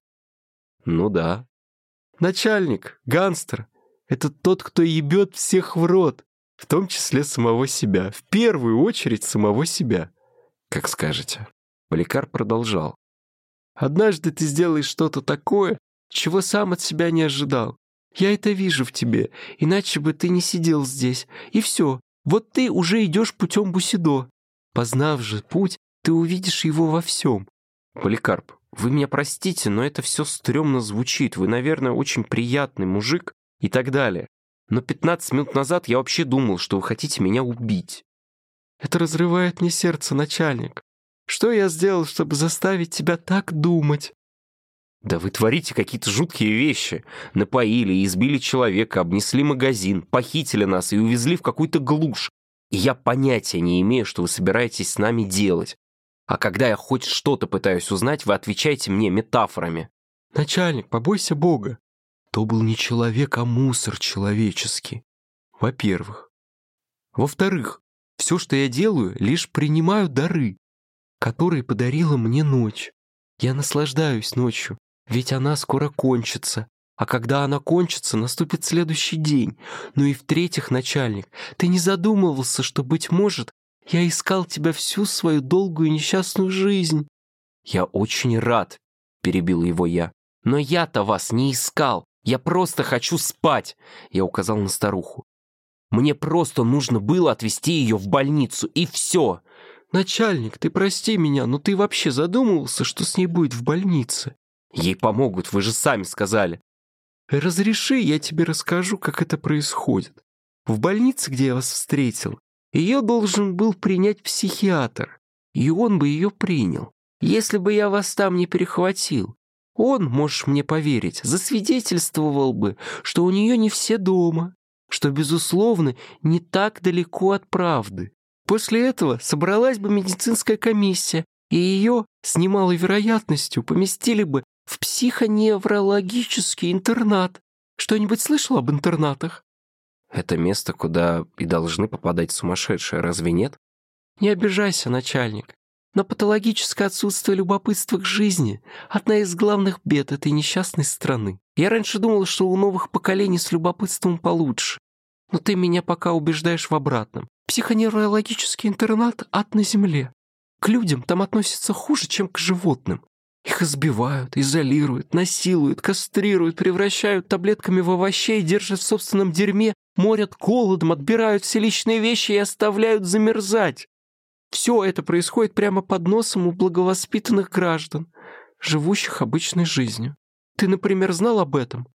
«Ну да». «Начальник, гангстер — это тот, кто ебет всех в рот, в том числе самого себя. В первую очередь самого себя». «Как скажете». Поликарп продолжал. «Однажды ты сделаешь что-то такое, чего сам от себя не ожидал. Я это вижу в тебе, иначе бы ты не сидел здесь. И все, вот ты уже идешь путем Бусидо. Познав же путь, ты увидишь его во всем». «Поликарп, вы меня простите, но это все стрёмно звучит. Вы, наверное, очень приятный мужик и так далее. Но пятнадцать минут назад я вообще думал, что вы хотите меня убить». «Это разрывает мне сердце, начальник. Что я сделал, чтобы заставить тебя так думать?» «Да вы творите какие-то жуткие вещи. Напоили и избили человека, обнесли магазин, похитили нас и увезли в какую-то глушь. И я понятия не имею, что вы собираетесь с нами делать. А когда я хоть что-то пытаюсь узнать, вы отвечаете мне метафорами». «Начальник, побойся Бога. То был не человек, а мусор человеческий. Во-первых. Во-вторых, все, что я делаю, лишь принимаю дары, которые подарила мне ночь. Я наслаждаюсь ночью, ведь она скоро кончится. А когда она кончится, наступит следующий день. Ну и в-третьих, начальник, ты не задумывался, что, быть может, я искал тебя всю свою долгую несчастную жизнь?» «Я очень рад», — перебил его я. «Но я-то вас не искал. Я просто хочу спать», — я указал на старуху. «Мне просто нужно было отвезти ее в больницу, и все». «Начальник, ты прости меня, но ты вообще задумывался, что с ней будет в больнице?» «Ей помогут, вы же сами сказали». «Разреши, я тебе расскажу, как это происходит. В больнице, где я вас встретил, ее должен был принять психиатр, и он бы ее принял, если бы я вас там не перехватил. Он, можешь мне поверить, засвидетельствовал бы, что у нее не все дома, что, безусловно, не так далеко от правды. После этого собралась бы медицинская комиссия, и ее с немалой вероятностью поместили бы в психоневрологический интернат. Что-нибудь слышал об интернатах? Это место, куда и должны попадать сумасшедшие, разве нет? Не обижайся, начальник. Но патологическое отсутствие любопытства к жизни – одна из главных бед этой несчастной страны. Я раньше думал, что у новых поколений с любопытством получше. Но ты меня пока убеждаешь в обратном. Психоневрологический интернат – ад на земле. К людям там относятся хуже, чем к животным. Их избивают, изолируют, насилуют, кастрируют, превращают таблетками в овощей, держат в собственном дерьме, морят голодом, отбирают все личные вещи и оставляют замерзать. Все это происходит прямо под носом у благовоспитанных граждан, живущих обычной жизнью. Ты, например, знал об этом?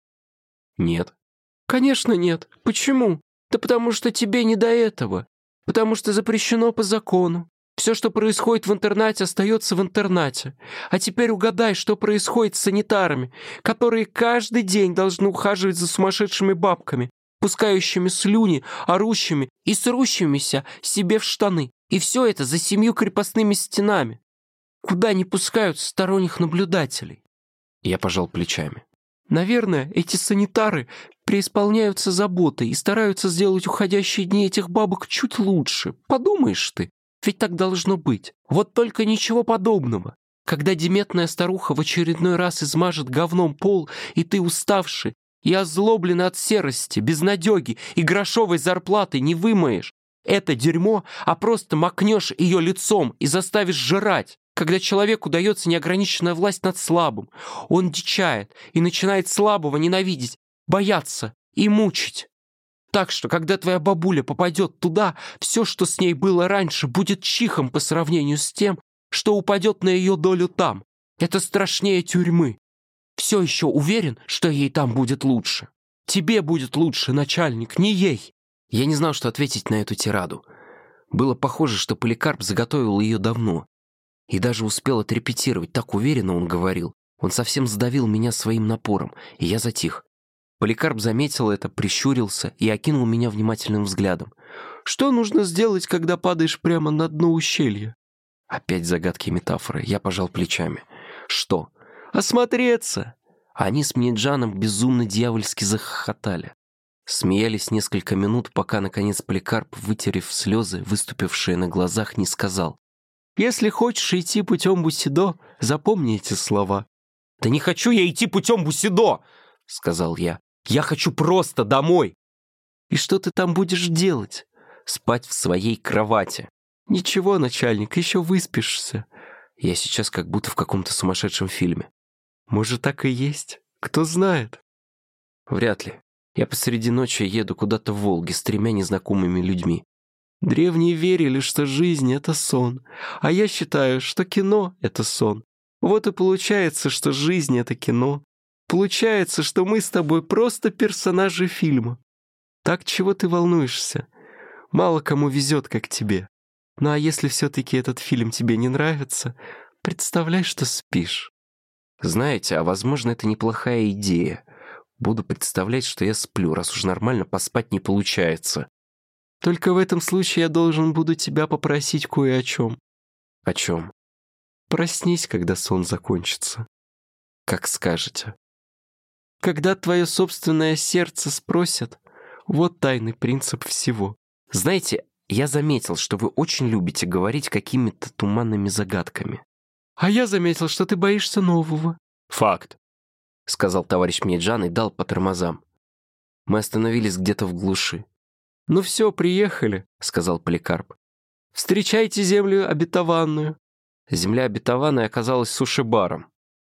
Нет. Конечно, нет. Почему? Да потому что тебе не до этого. Потому что запрещено по закону. Все, что происходит в интернате, остается в интернате. А теперь угадай, что происходит с санитарами, которые каждый день должны ухаживать за сумасшедшими бабками, пускающими слюни, орущими и срущимися себе в штаны. И все это за семью крепостными стенами, куда не пускают сторонних наблюдателей. Я пожал плечами. Наверное, эти санитары преисполняются заботой и стараются сделать уходящие дни этих бабок чуть лучше. Подумаешь ты, ведь так должно быть. Вот только ничего подобного. Когда деметная старуха в очередной раз измажет говном пол, и ты уставший и озлобленный от серости, безнадеги и грошовой зарплаты не вымоешь это дерьмо, а просто макнешь ее лицом и заставишь жрать. Когда человеку дается неограниченная власть над слабым, он дичает и начинает слабого ненавидеть, бояться и мучить. Так что, когда твоя бабуля попадет туда, все, что с ней было раньше, будет чихом по сравнению с тем, что упадет на ее долю там. Это страшнее тюрьмы. Все еще уверен, что ей там будет лучше. Тебе будет лучше, начальник, не ей. Я не знал, что ответить на эту тираду. Было похоже, что Поликарп заготовил ее давно. И даже успел отрепетировать, так уверенно он говорил. Он совсем сдавил меня своим напором, и я затих. Поликарп заметил это, прищурился и окинул меня внимательным взглядом. «Что нужно сделать, когда падаешь прямо на дно ущелья?» Опять загадки и метафоры. Я пожал плечами. «Что?» «Осмотреться!» Они с Минджаном безумно дьявольски захохотали. Смеялись несколько минут, пока, наконец, Поликарп, вытерев слезы, выступившие на глазах, не сказал. «Если хочешь идти путем Бусидо, запомни эти слова». «Да не хочу я идти путем Бусидо!» — сказал я. «Я хочу просто домой!» «И что ты там будешь делать?» «Спать в своей кровати». «Ничего, начальник, еще выспишься». Я сейчас как будто в каком-то сумасшедшем фильме. «Может, так и есть? Кто знает?» «Вряд ли. Я посреди ночи еду куда-то в Волге с тремя незнакомыми людьми». «Древние верили, что жизнь — это сон, а я считаю, что кино — это сон. Вот и получается, что жизнь — это кино. Получается, что мы с тобой просто персонажи фильма. Так чего ты волнуешься? Мало кому везет, как тебе. Ну а если все-таки этот фильм тебе не нравится, представляй, что спишь». «Знаете, а возможно, это неплохая идея. Буду представлять, что я сплю, раз уж нормально поспать не получается». «Только в этом случае я должен буду тебя попросить кое о чем». «О чем?» «Проснись, когда сон закончится». «Как скажете». «Когда твое собственное сердце спросит, вот тайный принцип всего». «Знаете, я заметил, что вы очень любите говорить какими-то туманными загадками». «А я заметил, что ты боишься нового». «Факт», — сказал товарищ Мейджан и дал по тормозам. Мы остановились где-то в глуши. «Ну все, приехали», — сказал Поликарп. «Встречайте землю обетованную». Земля обетованная оказалась суши-баром.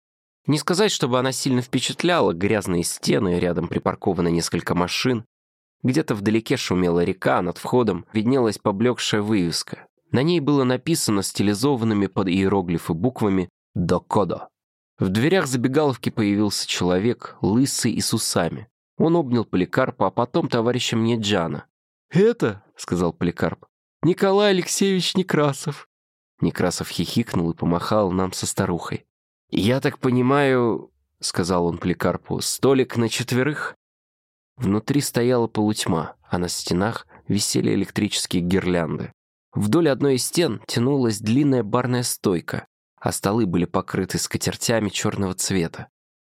Не сказать, чтобы она сильно впечатляла, грязные стены, рядом припарковано несколько машин. Где-то вдалеке шумела река, а над входом виднелась поблекшая вывеска. На ней было написано стилизованными под иероглифы буквами «Докодо». В дверях забегаловки появился человек, лысый и с усами. Он обнял Поликарпа, а потом товарища Мнеджана. «Это, — сказал Поликарп, — Николай Алексеевич Некрасов». Некрасов хихикнул и помахал нам со старухой. «Я так понимаю, — сказал он Поликарпу, — столик на четверых?» Внутри стояла полутьма, а на стенах висели электрические гирлянды. Вдоль одной из стен тянулась длинная барная стойка, а столы были покрыты скатертями черного цвета.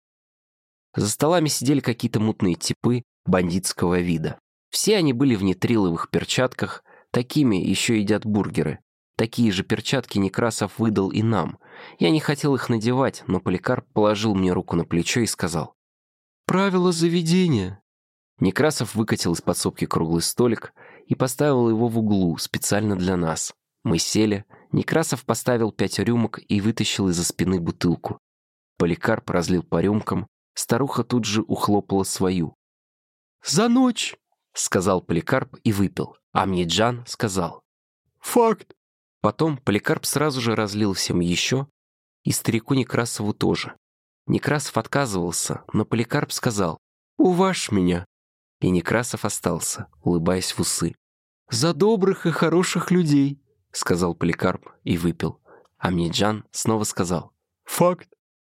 За столами сидели какие-то мутные типы бандитского вида. Все они были в нитриловых перчатках, такими еще едят бургеры. Такие же перчатки Некрасов выдал и нам. Я не хотел их надевать, но Поликарп положил мне руку на плечо и сказал: «Правила заведения». Некрасов выкатил из подсобки круглый столик и поставил его в углу специально для нас. Мы сели, Некрасов поставил пять рюмок и вытащил из-за спины бутылку. Поликарп разлил по рюмкам, старуха тут же ухлопала свою. «За ночь!» — сказал Поликарп и выпил, а Мьеджан сказал: «Факт!» Потом Поликарп сразу же разлил всем еще, и старику Некрасову тоже. Некрасов отказывался, но Поликарп сказал: «Уважь меня!» И Некрасов остался, улыбаясь в усы. «За добрых и хороших людей!» — сказал Поликарп и выпил, а Мьеджан снова сказал: «Факт!»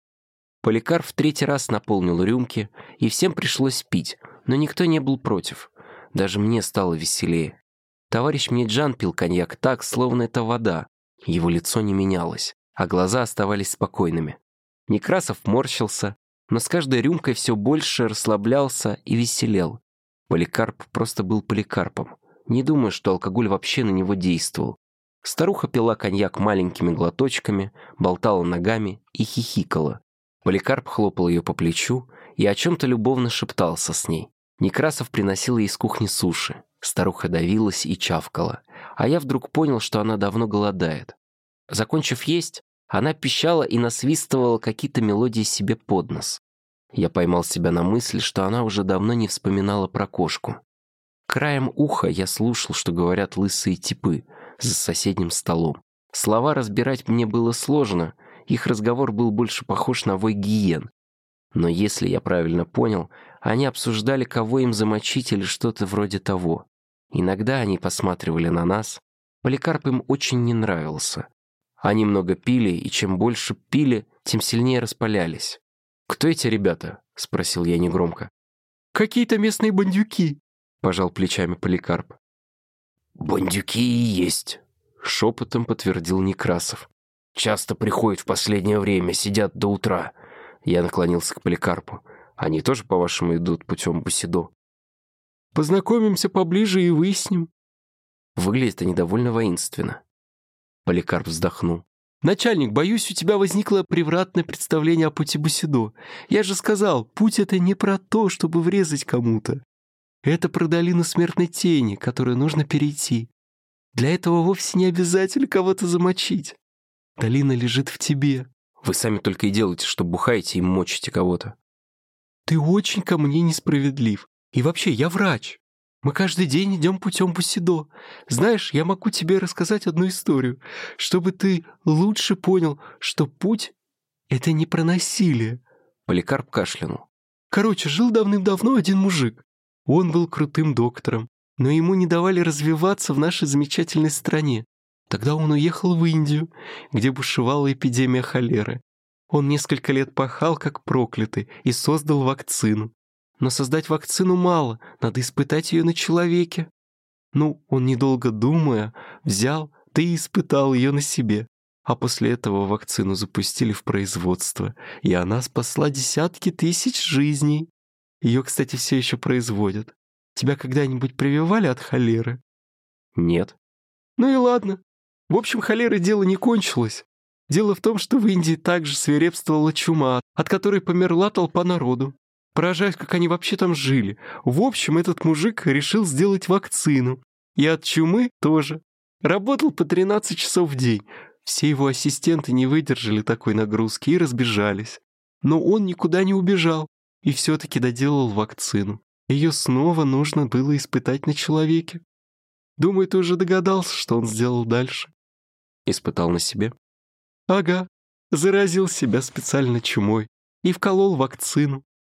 Поликарп в третий раз наполнил рюмки, и всем пришлось пить, но никто не был против. Даже мне стало веселее. Товарищ Мьеджан пил коньяк так, словно это вода. Его лицо не менялось, а глаза оставались спокойными. Некрасов морщился, но с каждой рюмкой все больше расслаблялся и веселел. Поликарп просто был Поликарпом, не думая, что алкоголь вообще на него действовал. Старуха пила коньяк маленькими глоточками, болтала ногами и хихикала. Поликарп хлопал ее по плечу и о чем-то любовно шептался с ней. Некрасов приносил ей из кухни суши. Старуха давилась и чавкала, а я вдруг понял, что она давно голодает. Закончив есть, она пищала и насвистывала какие-то мелодии себе под нос. Я поймал себя на мысли, что она уже давно не вспоминала про кошку. Краем уха я слушал, что говорят лысые типы за соседним столом. Слова разбирать мне было сложно, их разговор был больше похож на вой гиен. Но если я правильно понял, они обсуждали, кого им замочить или что-то вроде того. Иногда они посматривали на нас. Поликарп им очень не нравился. Они много пили, и чем больше пили, тем сильнее распалялись. «Кто эти ребята?» — спросил я негромко. «Какие-то местные бандюки», — пожал плечами Поликарп. «Бандюки и есть», — шепотом подтвердил Некрасов. «Часто приходят в последнее время, сидят до утра». Я наклонился к Поликарпу. «Они тоже, по-вашему, идут путем Бусидо?» «Познакомимся поближе и выясним». Выглядит они довольно воинственно. Поликарп вздохнул. «Начальник, боюсь, у тебя возникло превратное представление о пути Бусидо. Я же сказал, путь — это не про то, чтобы врезать кому-то. Это про долину смертной тени, которую нужно перейти. Для этого вовсе не обязательно кого-то замочить. Долина лежит в тебе». «Вы сами только и делаете, что бухаете и мочите кого-то». «Ты очень ко мне несправедлив. И вообще, я врач. Мы каждый день идем путем Бусидо. Знаешь, я могу тебе рассказать одну историю, чтобы ты лучше понял, что путь — это не про насилие». Поликарп кашлянул. «Короче, жил давным-давно один мужик. Он был крутым доктором, но ему не давали развиваться в нашей замечательной стране. Тогда он уехал в Индию, где бушевала эпидемия холеры. Он несколько лет пахал, как проклятый, и создал вакцину. Но создать вакцину мало, надо испытать ее на человеке. Ну, он, недолго думая, взял, да и испытал ее на себе. А после этого вакцину запустили в производство, и она спасла десятки тысяч жизней. Ее, кстати, все еще производят. Тебя когда-нибудь прививали от холеры?» «Нет». «Ну и ладно. В общем, холерой дело не кончилось. Дело в том, что в Индии также свирепствовала чума, от которой померла толпа народу. Поражаюсь, как они вообще там жили. В общем, этот мужик решил сделать вакцину. И от чумы тоже. Работал по тринадцать часов в день. Все его ассистенты не выдержали такой нагрузки и разбежались. Но он никуда не убежал и все-таки доделал вакцину. Ее снова нужно было испытать на человеке. Думаю, ты уже догадался, что он сделал дальше». «Испытал на себе?» «Ага. Заразил себя специально чумой и вколол вакцину.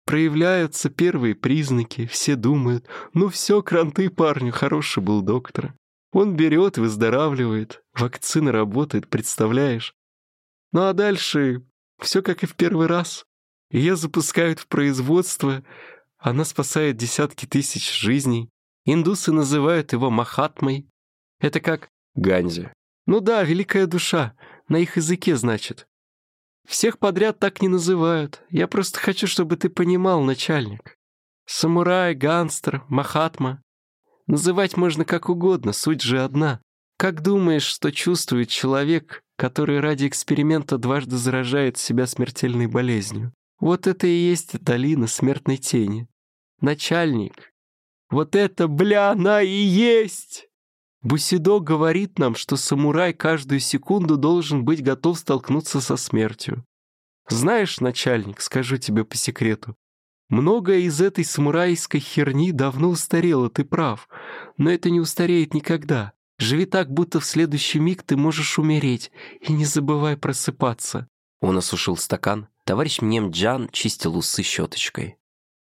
Проявляются первые признаки, все думают, ну все, кранты парню, хороший был доктор. Он берет, выздоравливает, вакцина работает, представляешь? Ну а дальше все как и в первый раз. Ее запускают в производство, она спасает десятки тысяч жизней. Индусы называют его Махатмой. Это как Ганзи. Ну да, великая душа, на их языке, значит. Всех подряд так не называют. Я просто хочу, чтобы ты понимал, начальник. Самурай, гангстер, Махатма. Называть можно как угодно, суть же одна. Как думаешь, что чувствует человек, который ради эксперимента дважды заражает себя смертельной болезнью? Вот это и есть долина смертной тени. Начальник. Вот это, бля, она и есть! Бусидо говорит нам, что самурай каждую секунду должен быть готов столкнуться со смертью. Знаешь, начальник, скажу тебе по секрету, многое из этой самурайской херни давно устарело, ты прав, но это не устареет никогда. Живи так, будто в следующий миг ты можешь умереть, и не забывай просыпаться. Он осушил стакан. Товарищ Мнемджан чистил усы щеточкой.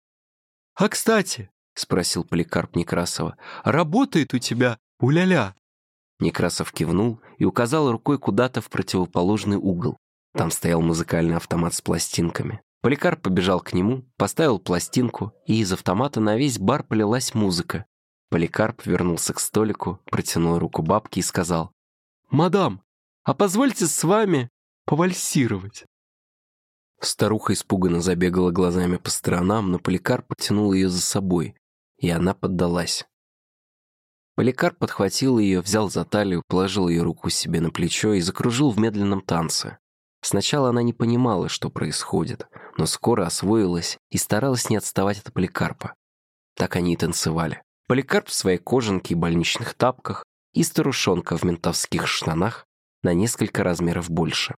«А кстати», — спросил Поликарп Некрасова, «работает у тебя уля-ля?» Некрасов кивнул и указал рукой куда-то в противоположный угол. Там стоял музыкальный автомат с пластинками. Поликарп побежал к нему, поставил пластинку, и из автомата на весь бар полилась музыка. Поликарп вернулся к столику, протянул руку бабке и сказал: «Мадам, а позвольте с вами повальсировать». Старуха испуганно забегала глазами по сторонам, но Поликарп потянул ее за собой, и она поддалась. Поликарп подхватил ее, взял за талию, положил ее руку себе на плечо и закружил в медленном танце. Сначала она не понимала, что происходит, но скоро освоилась и старалась не отставать от Поликарпа. Так они и танцевали. Поликарп в своей кожанке и больничных тапках, и старушонка в ментовских штанах на несколько размеров больше.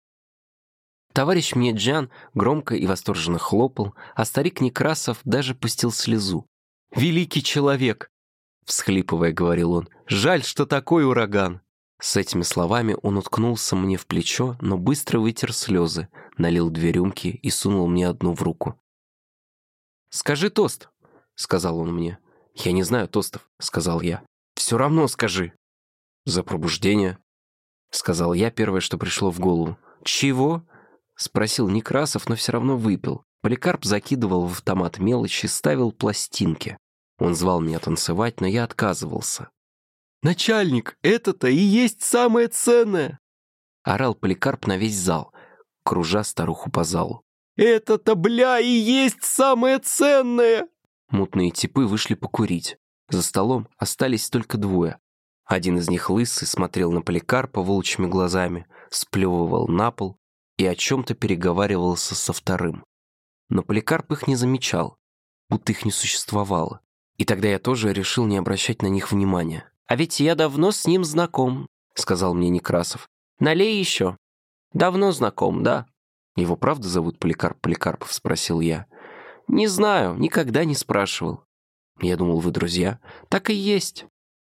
Товарищ Мнемджан громко и восторженно хлопал, а старик Некрасов даже пустил слезу. «Великий человек!» — всхлипывая, говорил он. «Жаль, что такой ураган!» С этими словами он уткнулся мне в плечо, но быстро вытер слезы, налил две рюмки и сунул мне одну в руку. «Скажи тост», — сказал он мне. «Я не знаю тостов», — сказал я. «Все равно скажи». «За пробуждение», — сказал я первое, что пришло в голову. «Чего?» — спросил Некрасов, но все равно выпил. Поликарп закидывал в автомат мелочи, ставил пластинки. Он звал меня танцевать, но я отказывался. «Начальник, это-то и есть самое ценное!» — орал Поликарп на весь зал, кружа старуху по залу. «Это-то, бля, и есть самое ценное!» Мутные типы вышли покурить. За столом остались только двое. Один из них лысый смотрел на Поликарпа волчьими глазами, сплевывал на пол и о чем-то переговаривался со вторым. Но Поликарп их не замечал, будто их не существовало. И тогда я тоже решил не обращать на них внимания. «А ведь я давно с ним знаком», — сказал мне Некрасов. «Налей еще». «Давно знаком, да?» «Его правда зовут Поликарп Поликарпов?» — спросил я. «Не знаю, никогда не спрашивал». «Я думал, вы друзья». «Так и есть».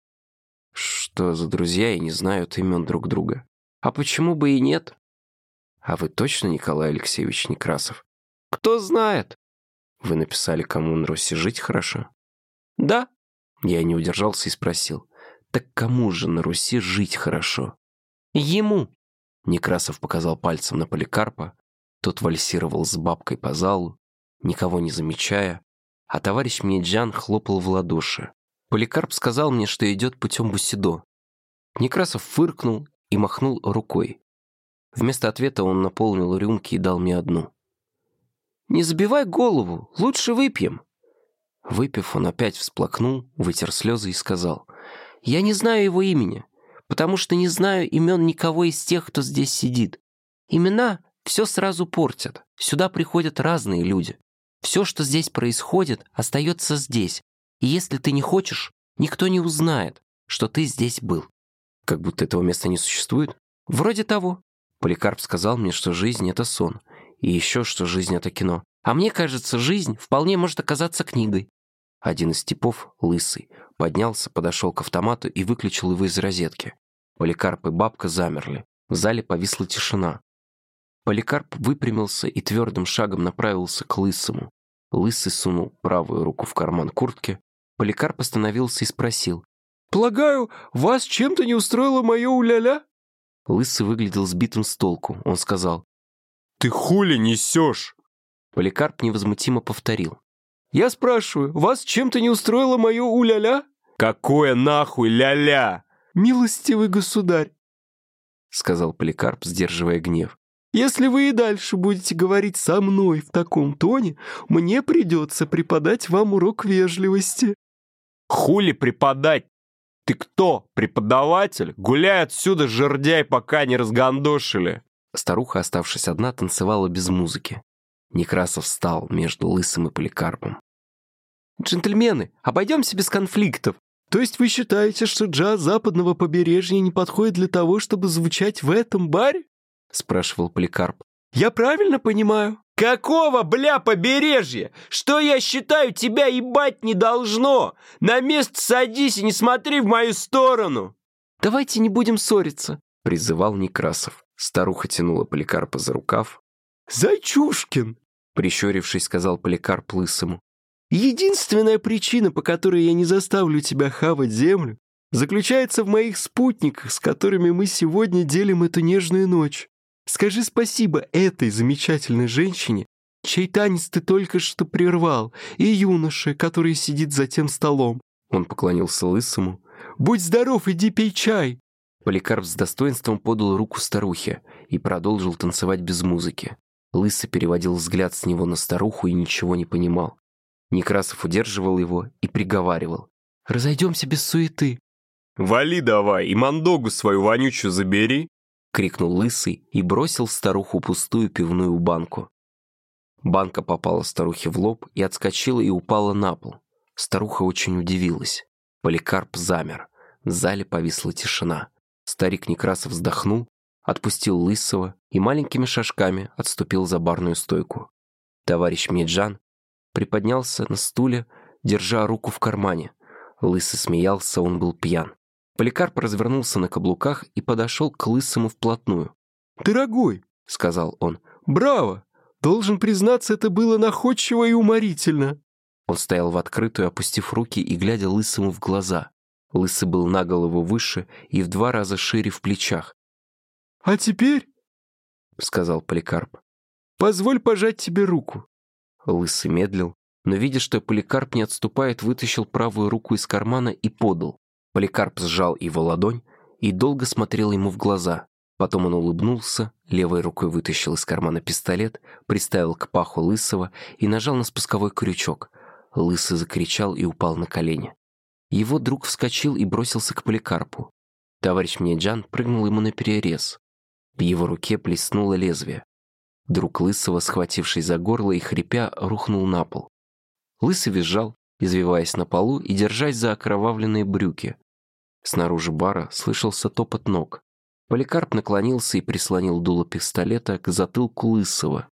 «Что за друзья и не знают имен друг друга?» «А почему бы и нет?» «А вы точно Николай Алексеевич Некрасов?» «Кто знает». «Вы написали, кому на Руси жить хорошо?» «Да». Я не удержался и спросил. «Так кому же на Руси жить хорошо?» «Ему». Некрасов показал пальцем на Поликарпа. Тот вальсировал с бабкой по залу, никого не замечая, а товарищ Мнемджан хлопал в ладоши. Поликарп сказал мне, что идет путем Бусидо. Некрасов фыркнул и махнул рукой. Вместо ответа он наполнил рюмки и дал мне одну. «Не забивай голову, лучше выпьем». Выпив, он опять всплакнул, вытер слезы и сказал: «Я не знаю его имени, потому что не знаю имен никого из тех, кто здесь сидит. Имена все сразу портят. Сюда приходят разные люди. Все, что здесь происходит, остается здесь. И если ты не хочешь, никто не узнает, что ты здесь был». «Как будто этого места не существует?» «Вроде того». Поликарп сказал мне, что жизнь — это сон, и еще, что жизнь — это кино. «А мне кажется, жизнь вполне может оказаться книгой». Один из типов, лысый, поднялся, подошел к автомату и выключил его из розетки. Поликарп и бабка замерли. В зале повисла тишина. Поликарп выпрямился и твердым шагом направился к лысому. Лысый сунул правую руку в карман куртки. Поликарп остановился и спросил. «Полагаю, вас чем-то не устроило мое уля-ля?» Лысый выглядел сбитым с толку. Он сказал. «Ты хули несешь?» Поликарп невозмутимо повторил. «Я спрашиваю, вас чем-то не устроило мое уля-ля?» «Какое нахуй ля-ля?» «Милостивый государь», — сказал Поликарп, сдерживая гнев. «если вы и дальше будете говорить со мной в таком тоне, мне придется преподать вам урок вежливости». «Хули преподать? Ты кто, преподаватель? Гуляй отсюда, жердяй, пока не разгандошили!» Старуха, оставшись одна, танцевала без музыки. Некрасов встал между Лысым и Поликарпом. «Джентльмены, обойдемся без конфликтов. То есть вы считаете, что джаз западного побережья не подходит для того, чтобы звучать в этом баре?» — спрашивал Поликарп. «Я правильно понимаю?» «Какого, бля, побережья? Что я считаю, тебя ебать не должно? На место садись и не смотри в мою сторону!» «Давайте не будем ссориться», — призывал Некрасов. Старуха тянула Поликарпа за рукав. «Зайчушкин!» — прищурившись, сказал Поликарп Лысому. «Единственная причина, по которой я не заставлю тебя хавать землю, заключается в моих спутниках, с которыми мы сегодня делим эту нежную ночь. Скажи спасибо этой замечательной женщине, чей танец ты только что прервал, и юноше, который сидит за тем столом». Он поклонился Лысому. «Будь здоров, иди пей чай!» Поликарп с достоинством подал руку старухе и продолжил танцевать без музыки. Лысый переводил взгляд с него на старуху и ничего не понимал. Некрасов удерживал его и приговаривал. «Разойдемся без суеты». «Вали давай и мандогу свою вонючую забери!» — крикнул Лысый и бросил в старуху пустую пивную банку. Банка попала старухе в лоб и отскочила и упала на пол. Старуха очень удивилась. Поликарп замер. В зале повисла тишина. Старик Некрасов вздохнул, отпустил Лысого и маленькими шажками отступил за барную стойку. Товарищ Мейджан приподнялся на стуле, держа руку в кармане. Лысый смеялся, он был пьян. Поликарп развернулся на каблуках и подошел к Лысому вплотную. «Дорогой», — сказал он, — «браво! Должен признаться, это было находчиво и уморительно». Он стоял в открытую, опустив руки и глядя Лысому в глаза. Лысый был на голову выше и в два раза шире в плечах. «А теперь», — сказал Поликарп, — «позволь пожать тебе руку». Лысый медлил, но, видя, что Поликарп не отступает, вытащил правую руку из кармана и подал. Поликарп сжал его ладонь и долго смотрел ему в глаза. Потом он улыбнулся, левой рукой вытащил из кармана пистолет, приставил к паху Лысого и нажал на спусковой крючок. Лысый закричал и упал на колени. Его друг вскочил и бросился к Поликарпу. Товарищ Мейджан прыгнул ему на перерез. В его руке плеснуло лезвие. Друг Лысого, схватившись за горло и хрипя, рухнул на пол. Лысый визжал, извиваясь на полу и держась за окровавленные брюки. Снаружи бара слышался топот ног. Поликарп наклонился и прислонил дуло пистолета к затылку Лысого.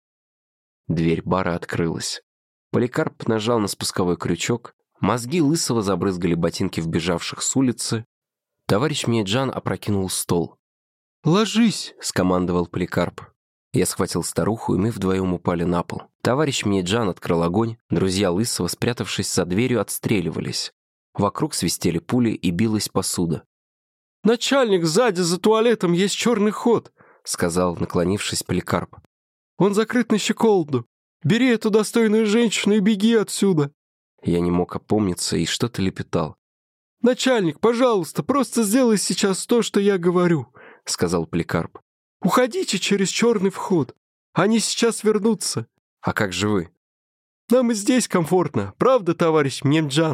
Дверь бара открылась. Поликарп нажал на спусковой крючок. Мозги Лысого забрызгали ботинки вбежавших с улицы. Товарищ Мейджан опрокинул стол. «Ложись», — скомандовал Поликарп. Я схватил старуху, и мы вдвоем упали на пол. Товарищ Мейджан открыл огонь. Друзья Лысого, спрятавшись за дверью, отстреливались. Вокруг свистели пули и билась посуда. «Начальник, сзади за туалетом есть черный ход», — сказал, наклонившись, Поликарп. «Он закрыт на щеколду. Бери эту достойную женщину и беги отсюда». Я не мог опомниться и что-то лепетал. «Начальник, пожалуйста, просто сделай сейчас то, что я говорю», — сказал Поликарп. «Уходите через черный вход. Они сейчас вернутся». «А как же вы?» «Нам и здесь комфортно. Правда, товарищ Мейджан?»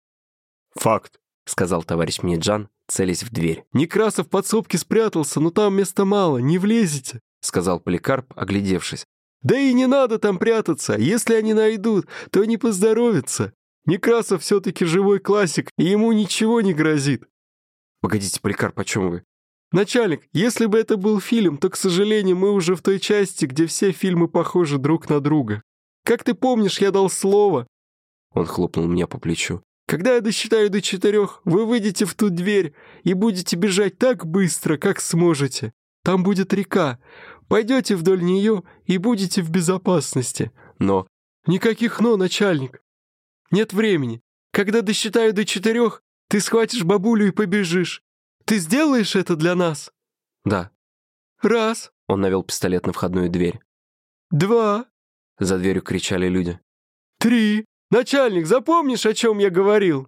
«Факт», — сказал товарищ Мейджан, целясь в дверь. «Некрасов в подсобке спрятался, но там места мало, не влезете», — сказал Поликарп, оглядевшись. «Да и не надо там прятаться. Если они найдут, то не поздоровится. Некрасов все-таки живой классик, и ему ничего не грозит». «Погодите, Поликарп, о чем вы?» «Начальник, если бы это был фильм, то, к сожалению, мы уже в той части, где все фильмы похожи друг на друга. Как ты помнишь, я дал слово». Он хлопнул меня по плечу. «Когда я досчитаю до четырех, вы выйдете в ту дверь и будете бежать так быстро, как сможете. Там будет река. Пойдете вдоль нее и будете в безопасности». «Но...» «Никаких «но», начальник. Нет времени. Когда досчитаю до четырех, ты схватишь бабулю и побежишь. Ты сделаешь это для нас?» «Да». «Раз». Он навел пистолет на входную дверь. «Два». За дверью кричали люди. «Три. Начальник, запомнишь, о чем я говорил?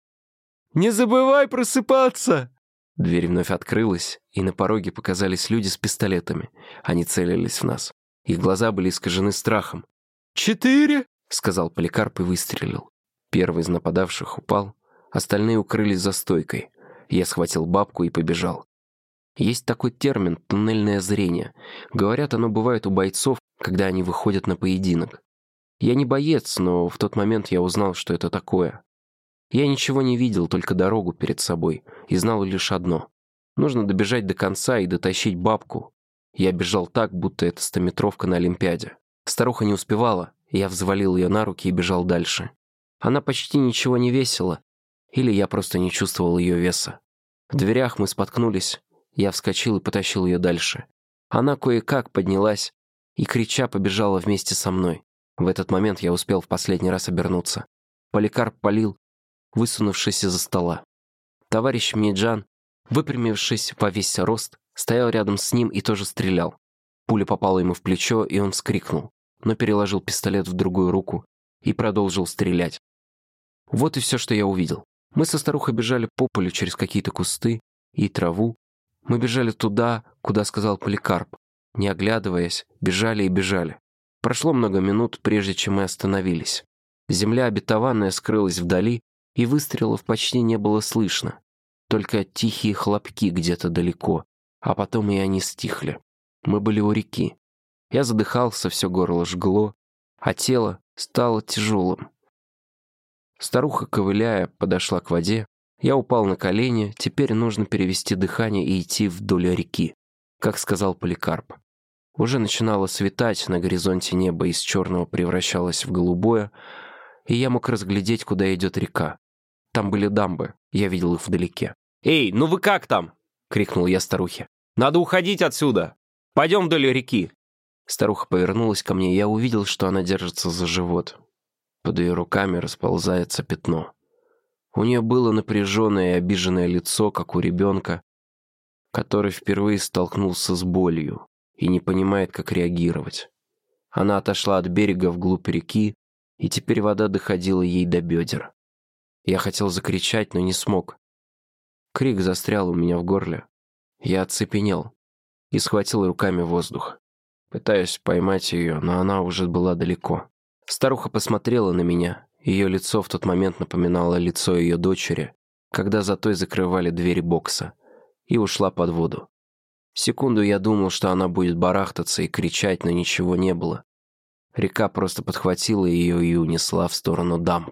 Не забывай просыпаться!» Дверь вновь открылась, и на пороге показались люди с пистолетами. Они целились в нас. Их глаза были искажены страхом. «Четыре!» — сказал Поликарп и выстрелил. Первый из нападавших упал, остальные укрылись за стойкой. Я схватил бабку и побежал. Есть такой термин «туннельное зрение». Говорят, оно бывает у бойцов, когда они выходят на поединок. Я не боец, но в тот момент я узнал, что это такое. Я ничего не видел, только дорогу перед собой, и знал лишь одно. Нужно добежать до конца и дотащить бабку. Я бежал так, будто это стометровка на Олимпиаде. Старуха не успевала, я взвалил ее на руки и бежал дальше. Она почти ничего не весила, или я просто не чувствовал ее веса. В дверях мы споткнулись, я вскочил и потащил ее дальше. Она кое-как поднялась и, крича, побежала вместе со мной. В этот момент я успел в последний раз обернуться. Поликарп палил, высунувшись из-за стола. Товарищ Мейджан, выпрямившись во весь рост, стоял рядом с ним и тоже стрелял. Пуля попала ему в плечо, и он вскрикнул, но переложил пистолет в другую руку и продолжил стрелять. Вот и все, что я увидел. Мы со старухой бежали по полю через какие-то кусты и траву. Мы бежали туда, куда сказал Поликарп. Не оглядываясь, бежали и бежали. Прошло много минут, прежде чем мы остановились. Земля обетованная скрылась вдали, и выстрелов почти не было слышно. Только тихие хлопки где-то далеко, а потом и они стихли. Мы были у реки. Я задыхался, все горло жгло, а тело стало тяжелым. Старуха, ковыляя, подошла к воде. Я упал на колени, теперь нужно перевести дыхание и идти вдоль реки, как сказал Поликарп. Уже начинало светать, на горизонте небо из черного превращалось в голубое, и я мог разглядеть, куда идет река. Там были дамбы, я видел их вдалеке. «Эй, ну вы как там?» — крикнул я старухе. «Надо уходить отсюда! Пойдем вдоль реки!» Старуха повернулась ко мне, и я увидел, что она держится за живот. Под ее руками расползается пятно. У нее было напряженное и обиженное лицо, как у ребенка, который впервые столкнулся с болью и не понимает, как реагировать. Она отошла от берега вглубь реки, и теперь вода доходила ей до бедер. Я хотел закричать, но не смог. Крик застрял у меня в горле. Я оцепенел и схватил руками воздух. Пытаюсь поймать ее, но она уже была далеко. Старуха посмотрела на меня. Ее лицо в тот момент напоминало лицо ее дочери, когда за той закрывали двери бокса, и ушла под воду. Секунду я думал, что она будет барахтаться и кричать, но ничего не было. Река просто подхватила ее и унесла в сторону дамб.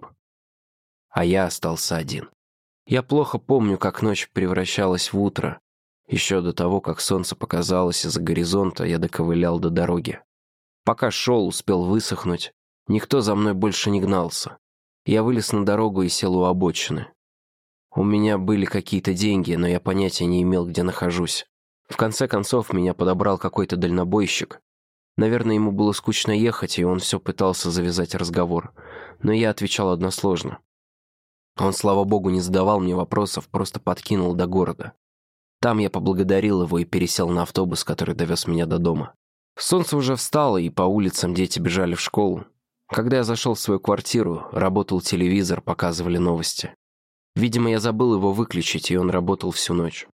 А я остался один. Я плохо помню, как ночь превращалась в утро. Еще до того, как солнце показалось из-за горизонта, я доковылял до дороги. Пока шел, успел высохнуть. Никто за мной больше не гнался. Я вылез на дорогу и сел у обочины. У меня были какие-то деньги, но я понятия не имел, где нахожусь. В конце концов, меня подобрал какой-то дальнобойщик. Наверное, ему было скучно ехать, и он все пытался завязать разговор. Но я отвечал односложно. Он, слава богу, не задавал мне вопросов, просто подкинул до города. Там я поблагодарил его и пересел на автобус, который довез меня до дома. Солнце уже встало, и по улицам дети бежали в школу. Когда я зашел в свою квартиру, работал телевизор, показывали новости. Видимо, я забыл его выключить, и он работал всю ночь.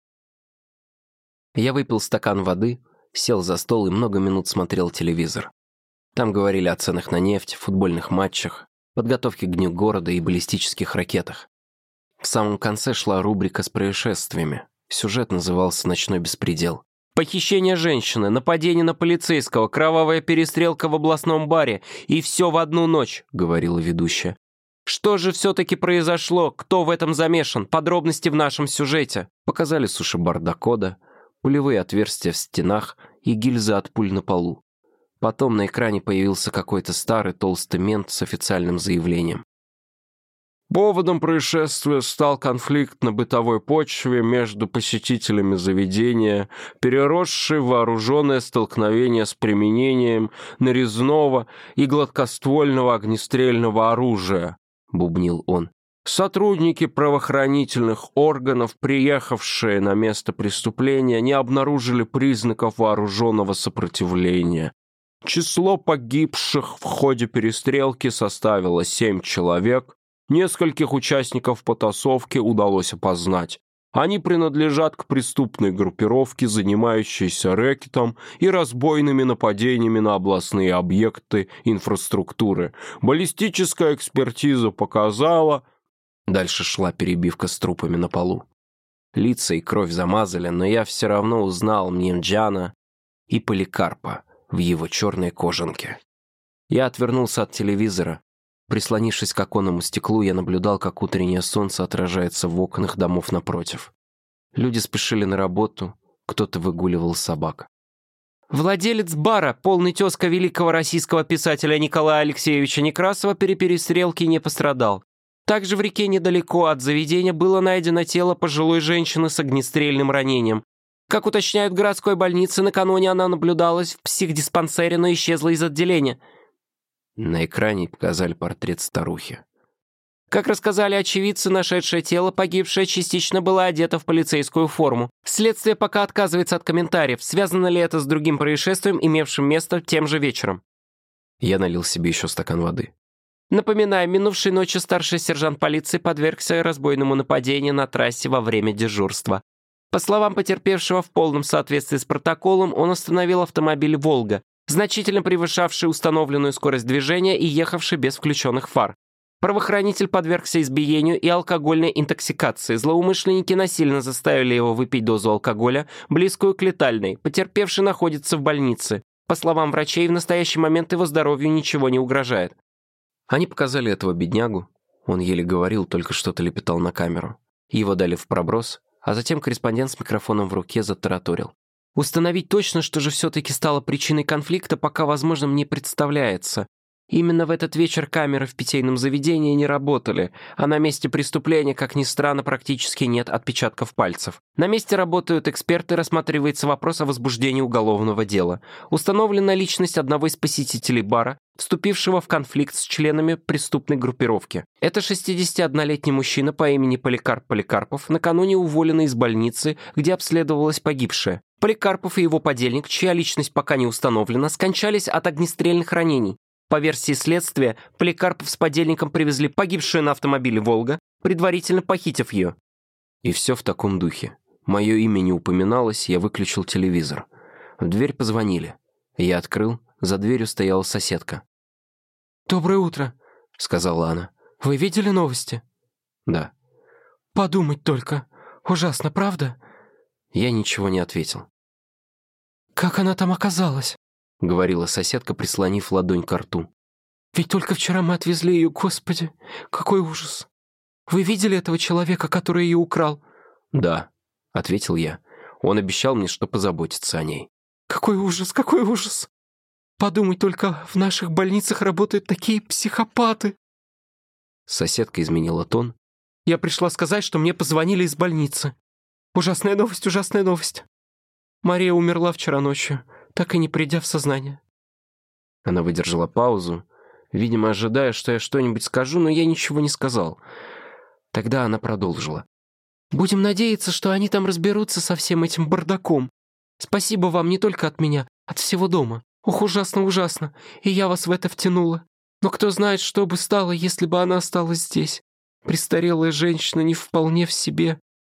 Я выпил стакан воды, сел за стол и много минут смотрел телевизор. Там говорили о ценах на нефть, футбольных матчах, подготовке к Дню города и баллистических ракетах. В самом конце шла рубрика с происшествиями. Сюжет назывался «Ночной беспредел». Похищение женщины, нападение на полицейского, кровавая перестрелка в областном баре. И все в одну ночь, говорила ведущая. Что же все-таки произошло? Кто в этом замешан? Подробности в нашем сюжете. Показали суши-бар Дакода, пулевые отверстия в стенах и гильзы от пуль на полу. Потом на экране появился какой-то старый толстый мент с официальным заявлением. Поводом происшествия стал конфликт на бытовой почве между посетителями заведения, переросший в вооруженное столкновение с применением нарезного и гладкоствольного огнестрельного оружия, бубнил он. Сотрудники правоохранительных органов, приехавшие на место преступления, не обнаружили признаков вооруженного сопротивления. Число погибших в ходе перестрелки составило семь человек. Нескольких участников потасовки удалось опознать. Они принадлежат к преступной группировке, занимающейся рэкетом и разбойными нападениями на областные объекты инфраструктуры. Баллистическая экспертиза показала... Дальше шла перебивка с трупами на полу. Лица и кровь замазали, но я все равно узнал Мьенджана и Поликарпа в его черной кожанке. Я отвернулся от телевизора. Прислонившись к оконному стеклу, я наблюдал, как утреннее солнце отражается в окнах домов напротив. Люди спешили на работу, кто-то выгуливал собак. Владелец бара, полный тезка великого российского писателя Николая Алексеевича Некрасова, при перестрелке не пострадал. Также в реке недалеко от заведения было найдено тело пожилой женщины с огнестрельным ранением. Как уточняют в городской больнице, накануне она наблюдалась в психдиспансере, но исчезла из отделения. На экране показали портрет старухи. Как рассказали очевидцы, нашедшее тело, погибшее, частично было одето в полицейскую форму. Следствие пока отказывается от комментариев, связано ли это с другим происшествием, имевшим место тем же вечером. Я налил себе еще стакан воды. Напоминаю, минувшей ночью старший сержант полиции подвергся разбойному нападению на трассе во время дежурства. По словам потерпевшего, в полном соответствии с протоколом, он остановил автомобиль «Волга», значительно превышавший установленную скорость движения и ехавший без включенных фар. Правоохранитель подвергся избиению и алкогольной интоксикации. Злоумышленники насильно заставили его выпить дозу алкоголя, близкую к летальной. Потерпевший находится в больнице. По словам врачей, в настоящий момент его здоровью ничего не угрожает. Они показали этого беднягу. Он еле говорил, только что-то лепетал на камеру. Его дали в проброс, а затем корреспондент с микрофоном в руке затараторил. Установить точно, что же все-таки стало причиной конфликта, пока возможным не представляется. Именно в этот вечер камеры в питейном заведении не работали, а на месте преступления, как ни странно, практически нет отпечатков пальцев. На месте работают эксперты, рассматривается вопрос о возбуждении уголовного дела. Установлена личность одного из посетителей бара, вступившего в конфликт с членами преступной группировки. Это шестидесятиоднолетний мужчина по имени Поликарп Поликарпов, накануне уволенный из больницы, где обследовалась погибшая. Поликарпов и его подельник, чья личность пока не установлена, скончались от огнестрельных ранений. По версии следствия, Поликарпов с подельником привезли погибшую на автомобиле «Волга», предварительно похитив ее. И все в таком духе. Мое имя не упоминалось, я выключил телевизор. В дверь позвонили. Я открыл, за дверью стояла соседка. «Доброе утро», — сказала она. «Вы видели новости?» «Да». «Подумать только. Ужасно, правда?» Я ничего не ответил. «Как она там оказалась?» — говорила соседка, прислонив ладонь к рту. «Ведь только вчера мы отвезли ее, Господи, какой ужас! Вы видели этого человека, который ее украл?» «Да», — ответил я. Он обещал мне, что позаботится о ней. «Какой ужас, какой ужас! Подумай только, в наших больницах работают такие психопаты!» Соседка изменила тон. «Я пришла сказать, что мне позвонили из больницы. Ужасная новость, ужасная новость. Мария умерла вчера ночью, так и не придя в сознание». Она выдержала паузу, видимо, ожидая, что я что-нибудь скажу, но я ничего не сказал. Тогда она продолжила. «Будем надеяться, что они там разберутся со всем этим бардаком. Спасибо вам не только от меня, от всего дома. Ох, ужасно, ужасно, и я вас в это втянула. Но кто знает, что бы стало, если бы она осталась здесь. Престарелая женщина не вполне в себе.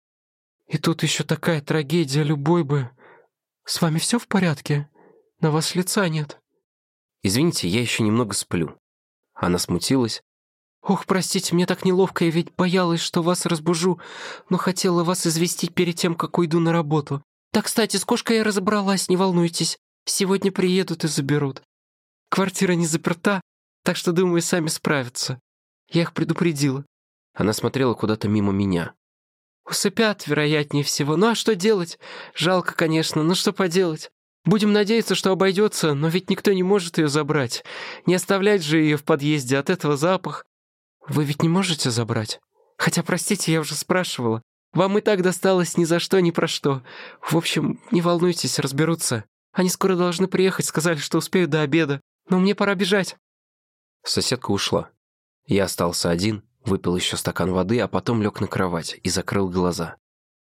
И тут еще такая трагедия, любой бы... С вами все в порядке? На вас лица нет». «Извините, я еще немного сплю». Она смутилась. «Ох, простите, мне так неловко, я ведь боялась, что вас разбужу, но хотела вас известить перед тем, как уйду на работу. Да, кстати, с кошкой я разобралась, не волнуйтесь. Сегодня приедут и заберут. Квартира не заперта, так что, думаю, сами справятся. Я их предупредила». Она смотрела куда-то мимо меня. «Усыпят, вероятнее всего. Ну а что делать? Жалко, конечно, но что поделать? Будем надеяться, что обойдется, но ведь никто не может ее забрать. Не оставлять же ее в подъезде, от этого запах. Вы ведь не можете забрать? Хотя, простите, я уже спрашивала. Вам и так досталось ни за что, ни про что. В общем, не волнуйтесь, разберутся. Они скоро должны приехать, сказали, что успеют до обеда. Но мне пора бежать». Соседка ушла. Я остался один, выпил еще стакан воды, а потом лег на кровать и закрыл глаза.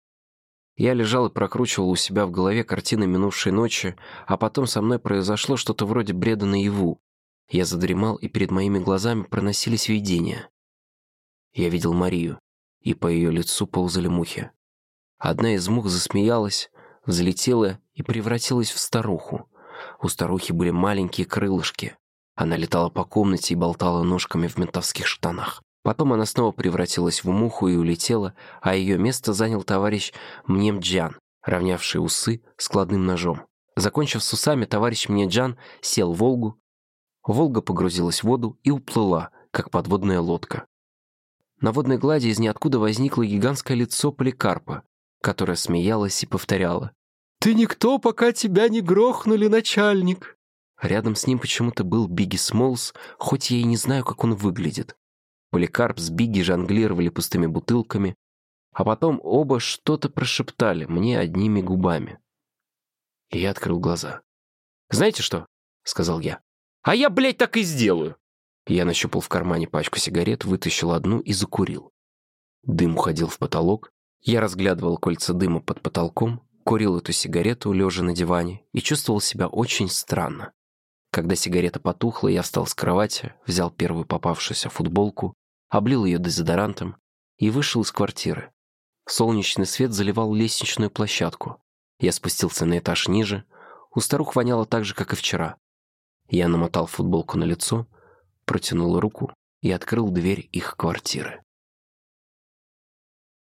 Я лежал и прокручивал у себя в голове картины минувшей ночи, а потом со мной произошло что-то вроде бреда наяву. Я задремал, и перед моими глазами проносились видения. Я видел Марию, и по ее лицу ползали мухи. Одна из мух засмеялась, взлетела и превратилась в старуху. У старухи были маленькие крылышки. Она летала по комнате и болтала ножками в ментовских штанах. Потом она снова превратилась в муху и улетела, а ее место занял товарищ Мнемджан, равнявший усы складным ножом. Закончив с усами, товарищ Мнемджан сел в Волгу. Волга погрузилась в воду и уплыла, как подводная лодка. На водной глади из ниоткуда возникло гигантское лицо Поликарпа, которое смеялось и повторяло: «Ты никто, пока тебя не грохнули, начальник!» Рядом с ним почему-то был Бигги Смолс, хоть я и не знаю, как он выглядит. Поликарп с Бигги жонглировали пустыми бутылками, а потом оба что-то прошептали мне одними губами. И я открыл глаза. «Знаете что?» — сказал я. «А я, блядь, так и сделаю!» Я нащупал в кармане пачку сигарет, вытащил одну и закурил. Дым уходил в потолок. Я разглядывал кольца дыма под потолком, курил эту сигарету, лежа на диване, и чувствовал себя очень странно. Когда сигарета потухла, я встал с кровати, взял первую попавшуюся футболку, облил ее дезодорантом и вышел из квартиры. Солнечный свет заливал лестничную площадку. Я спустился на этаж ниже. У старух воняло так же, как и вчера. Я намотал футболку на лицо, протянул руку и открыл дверь их квартиры.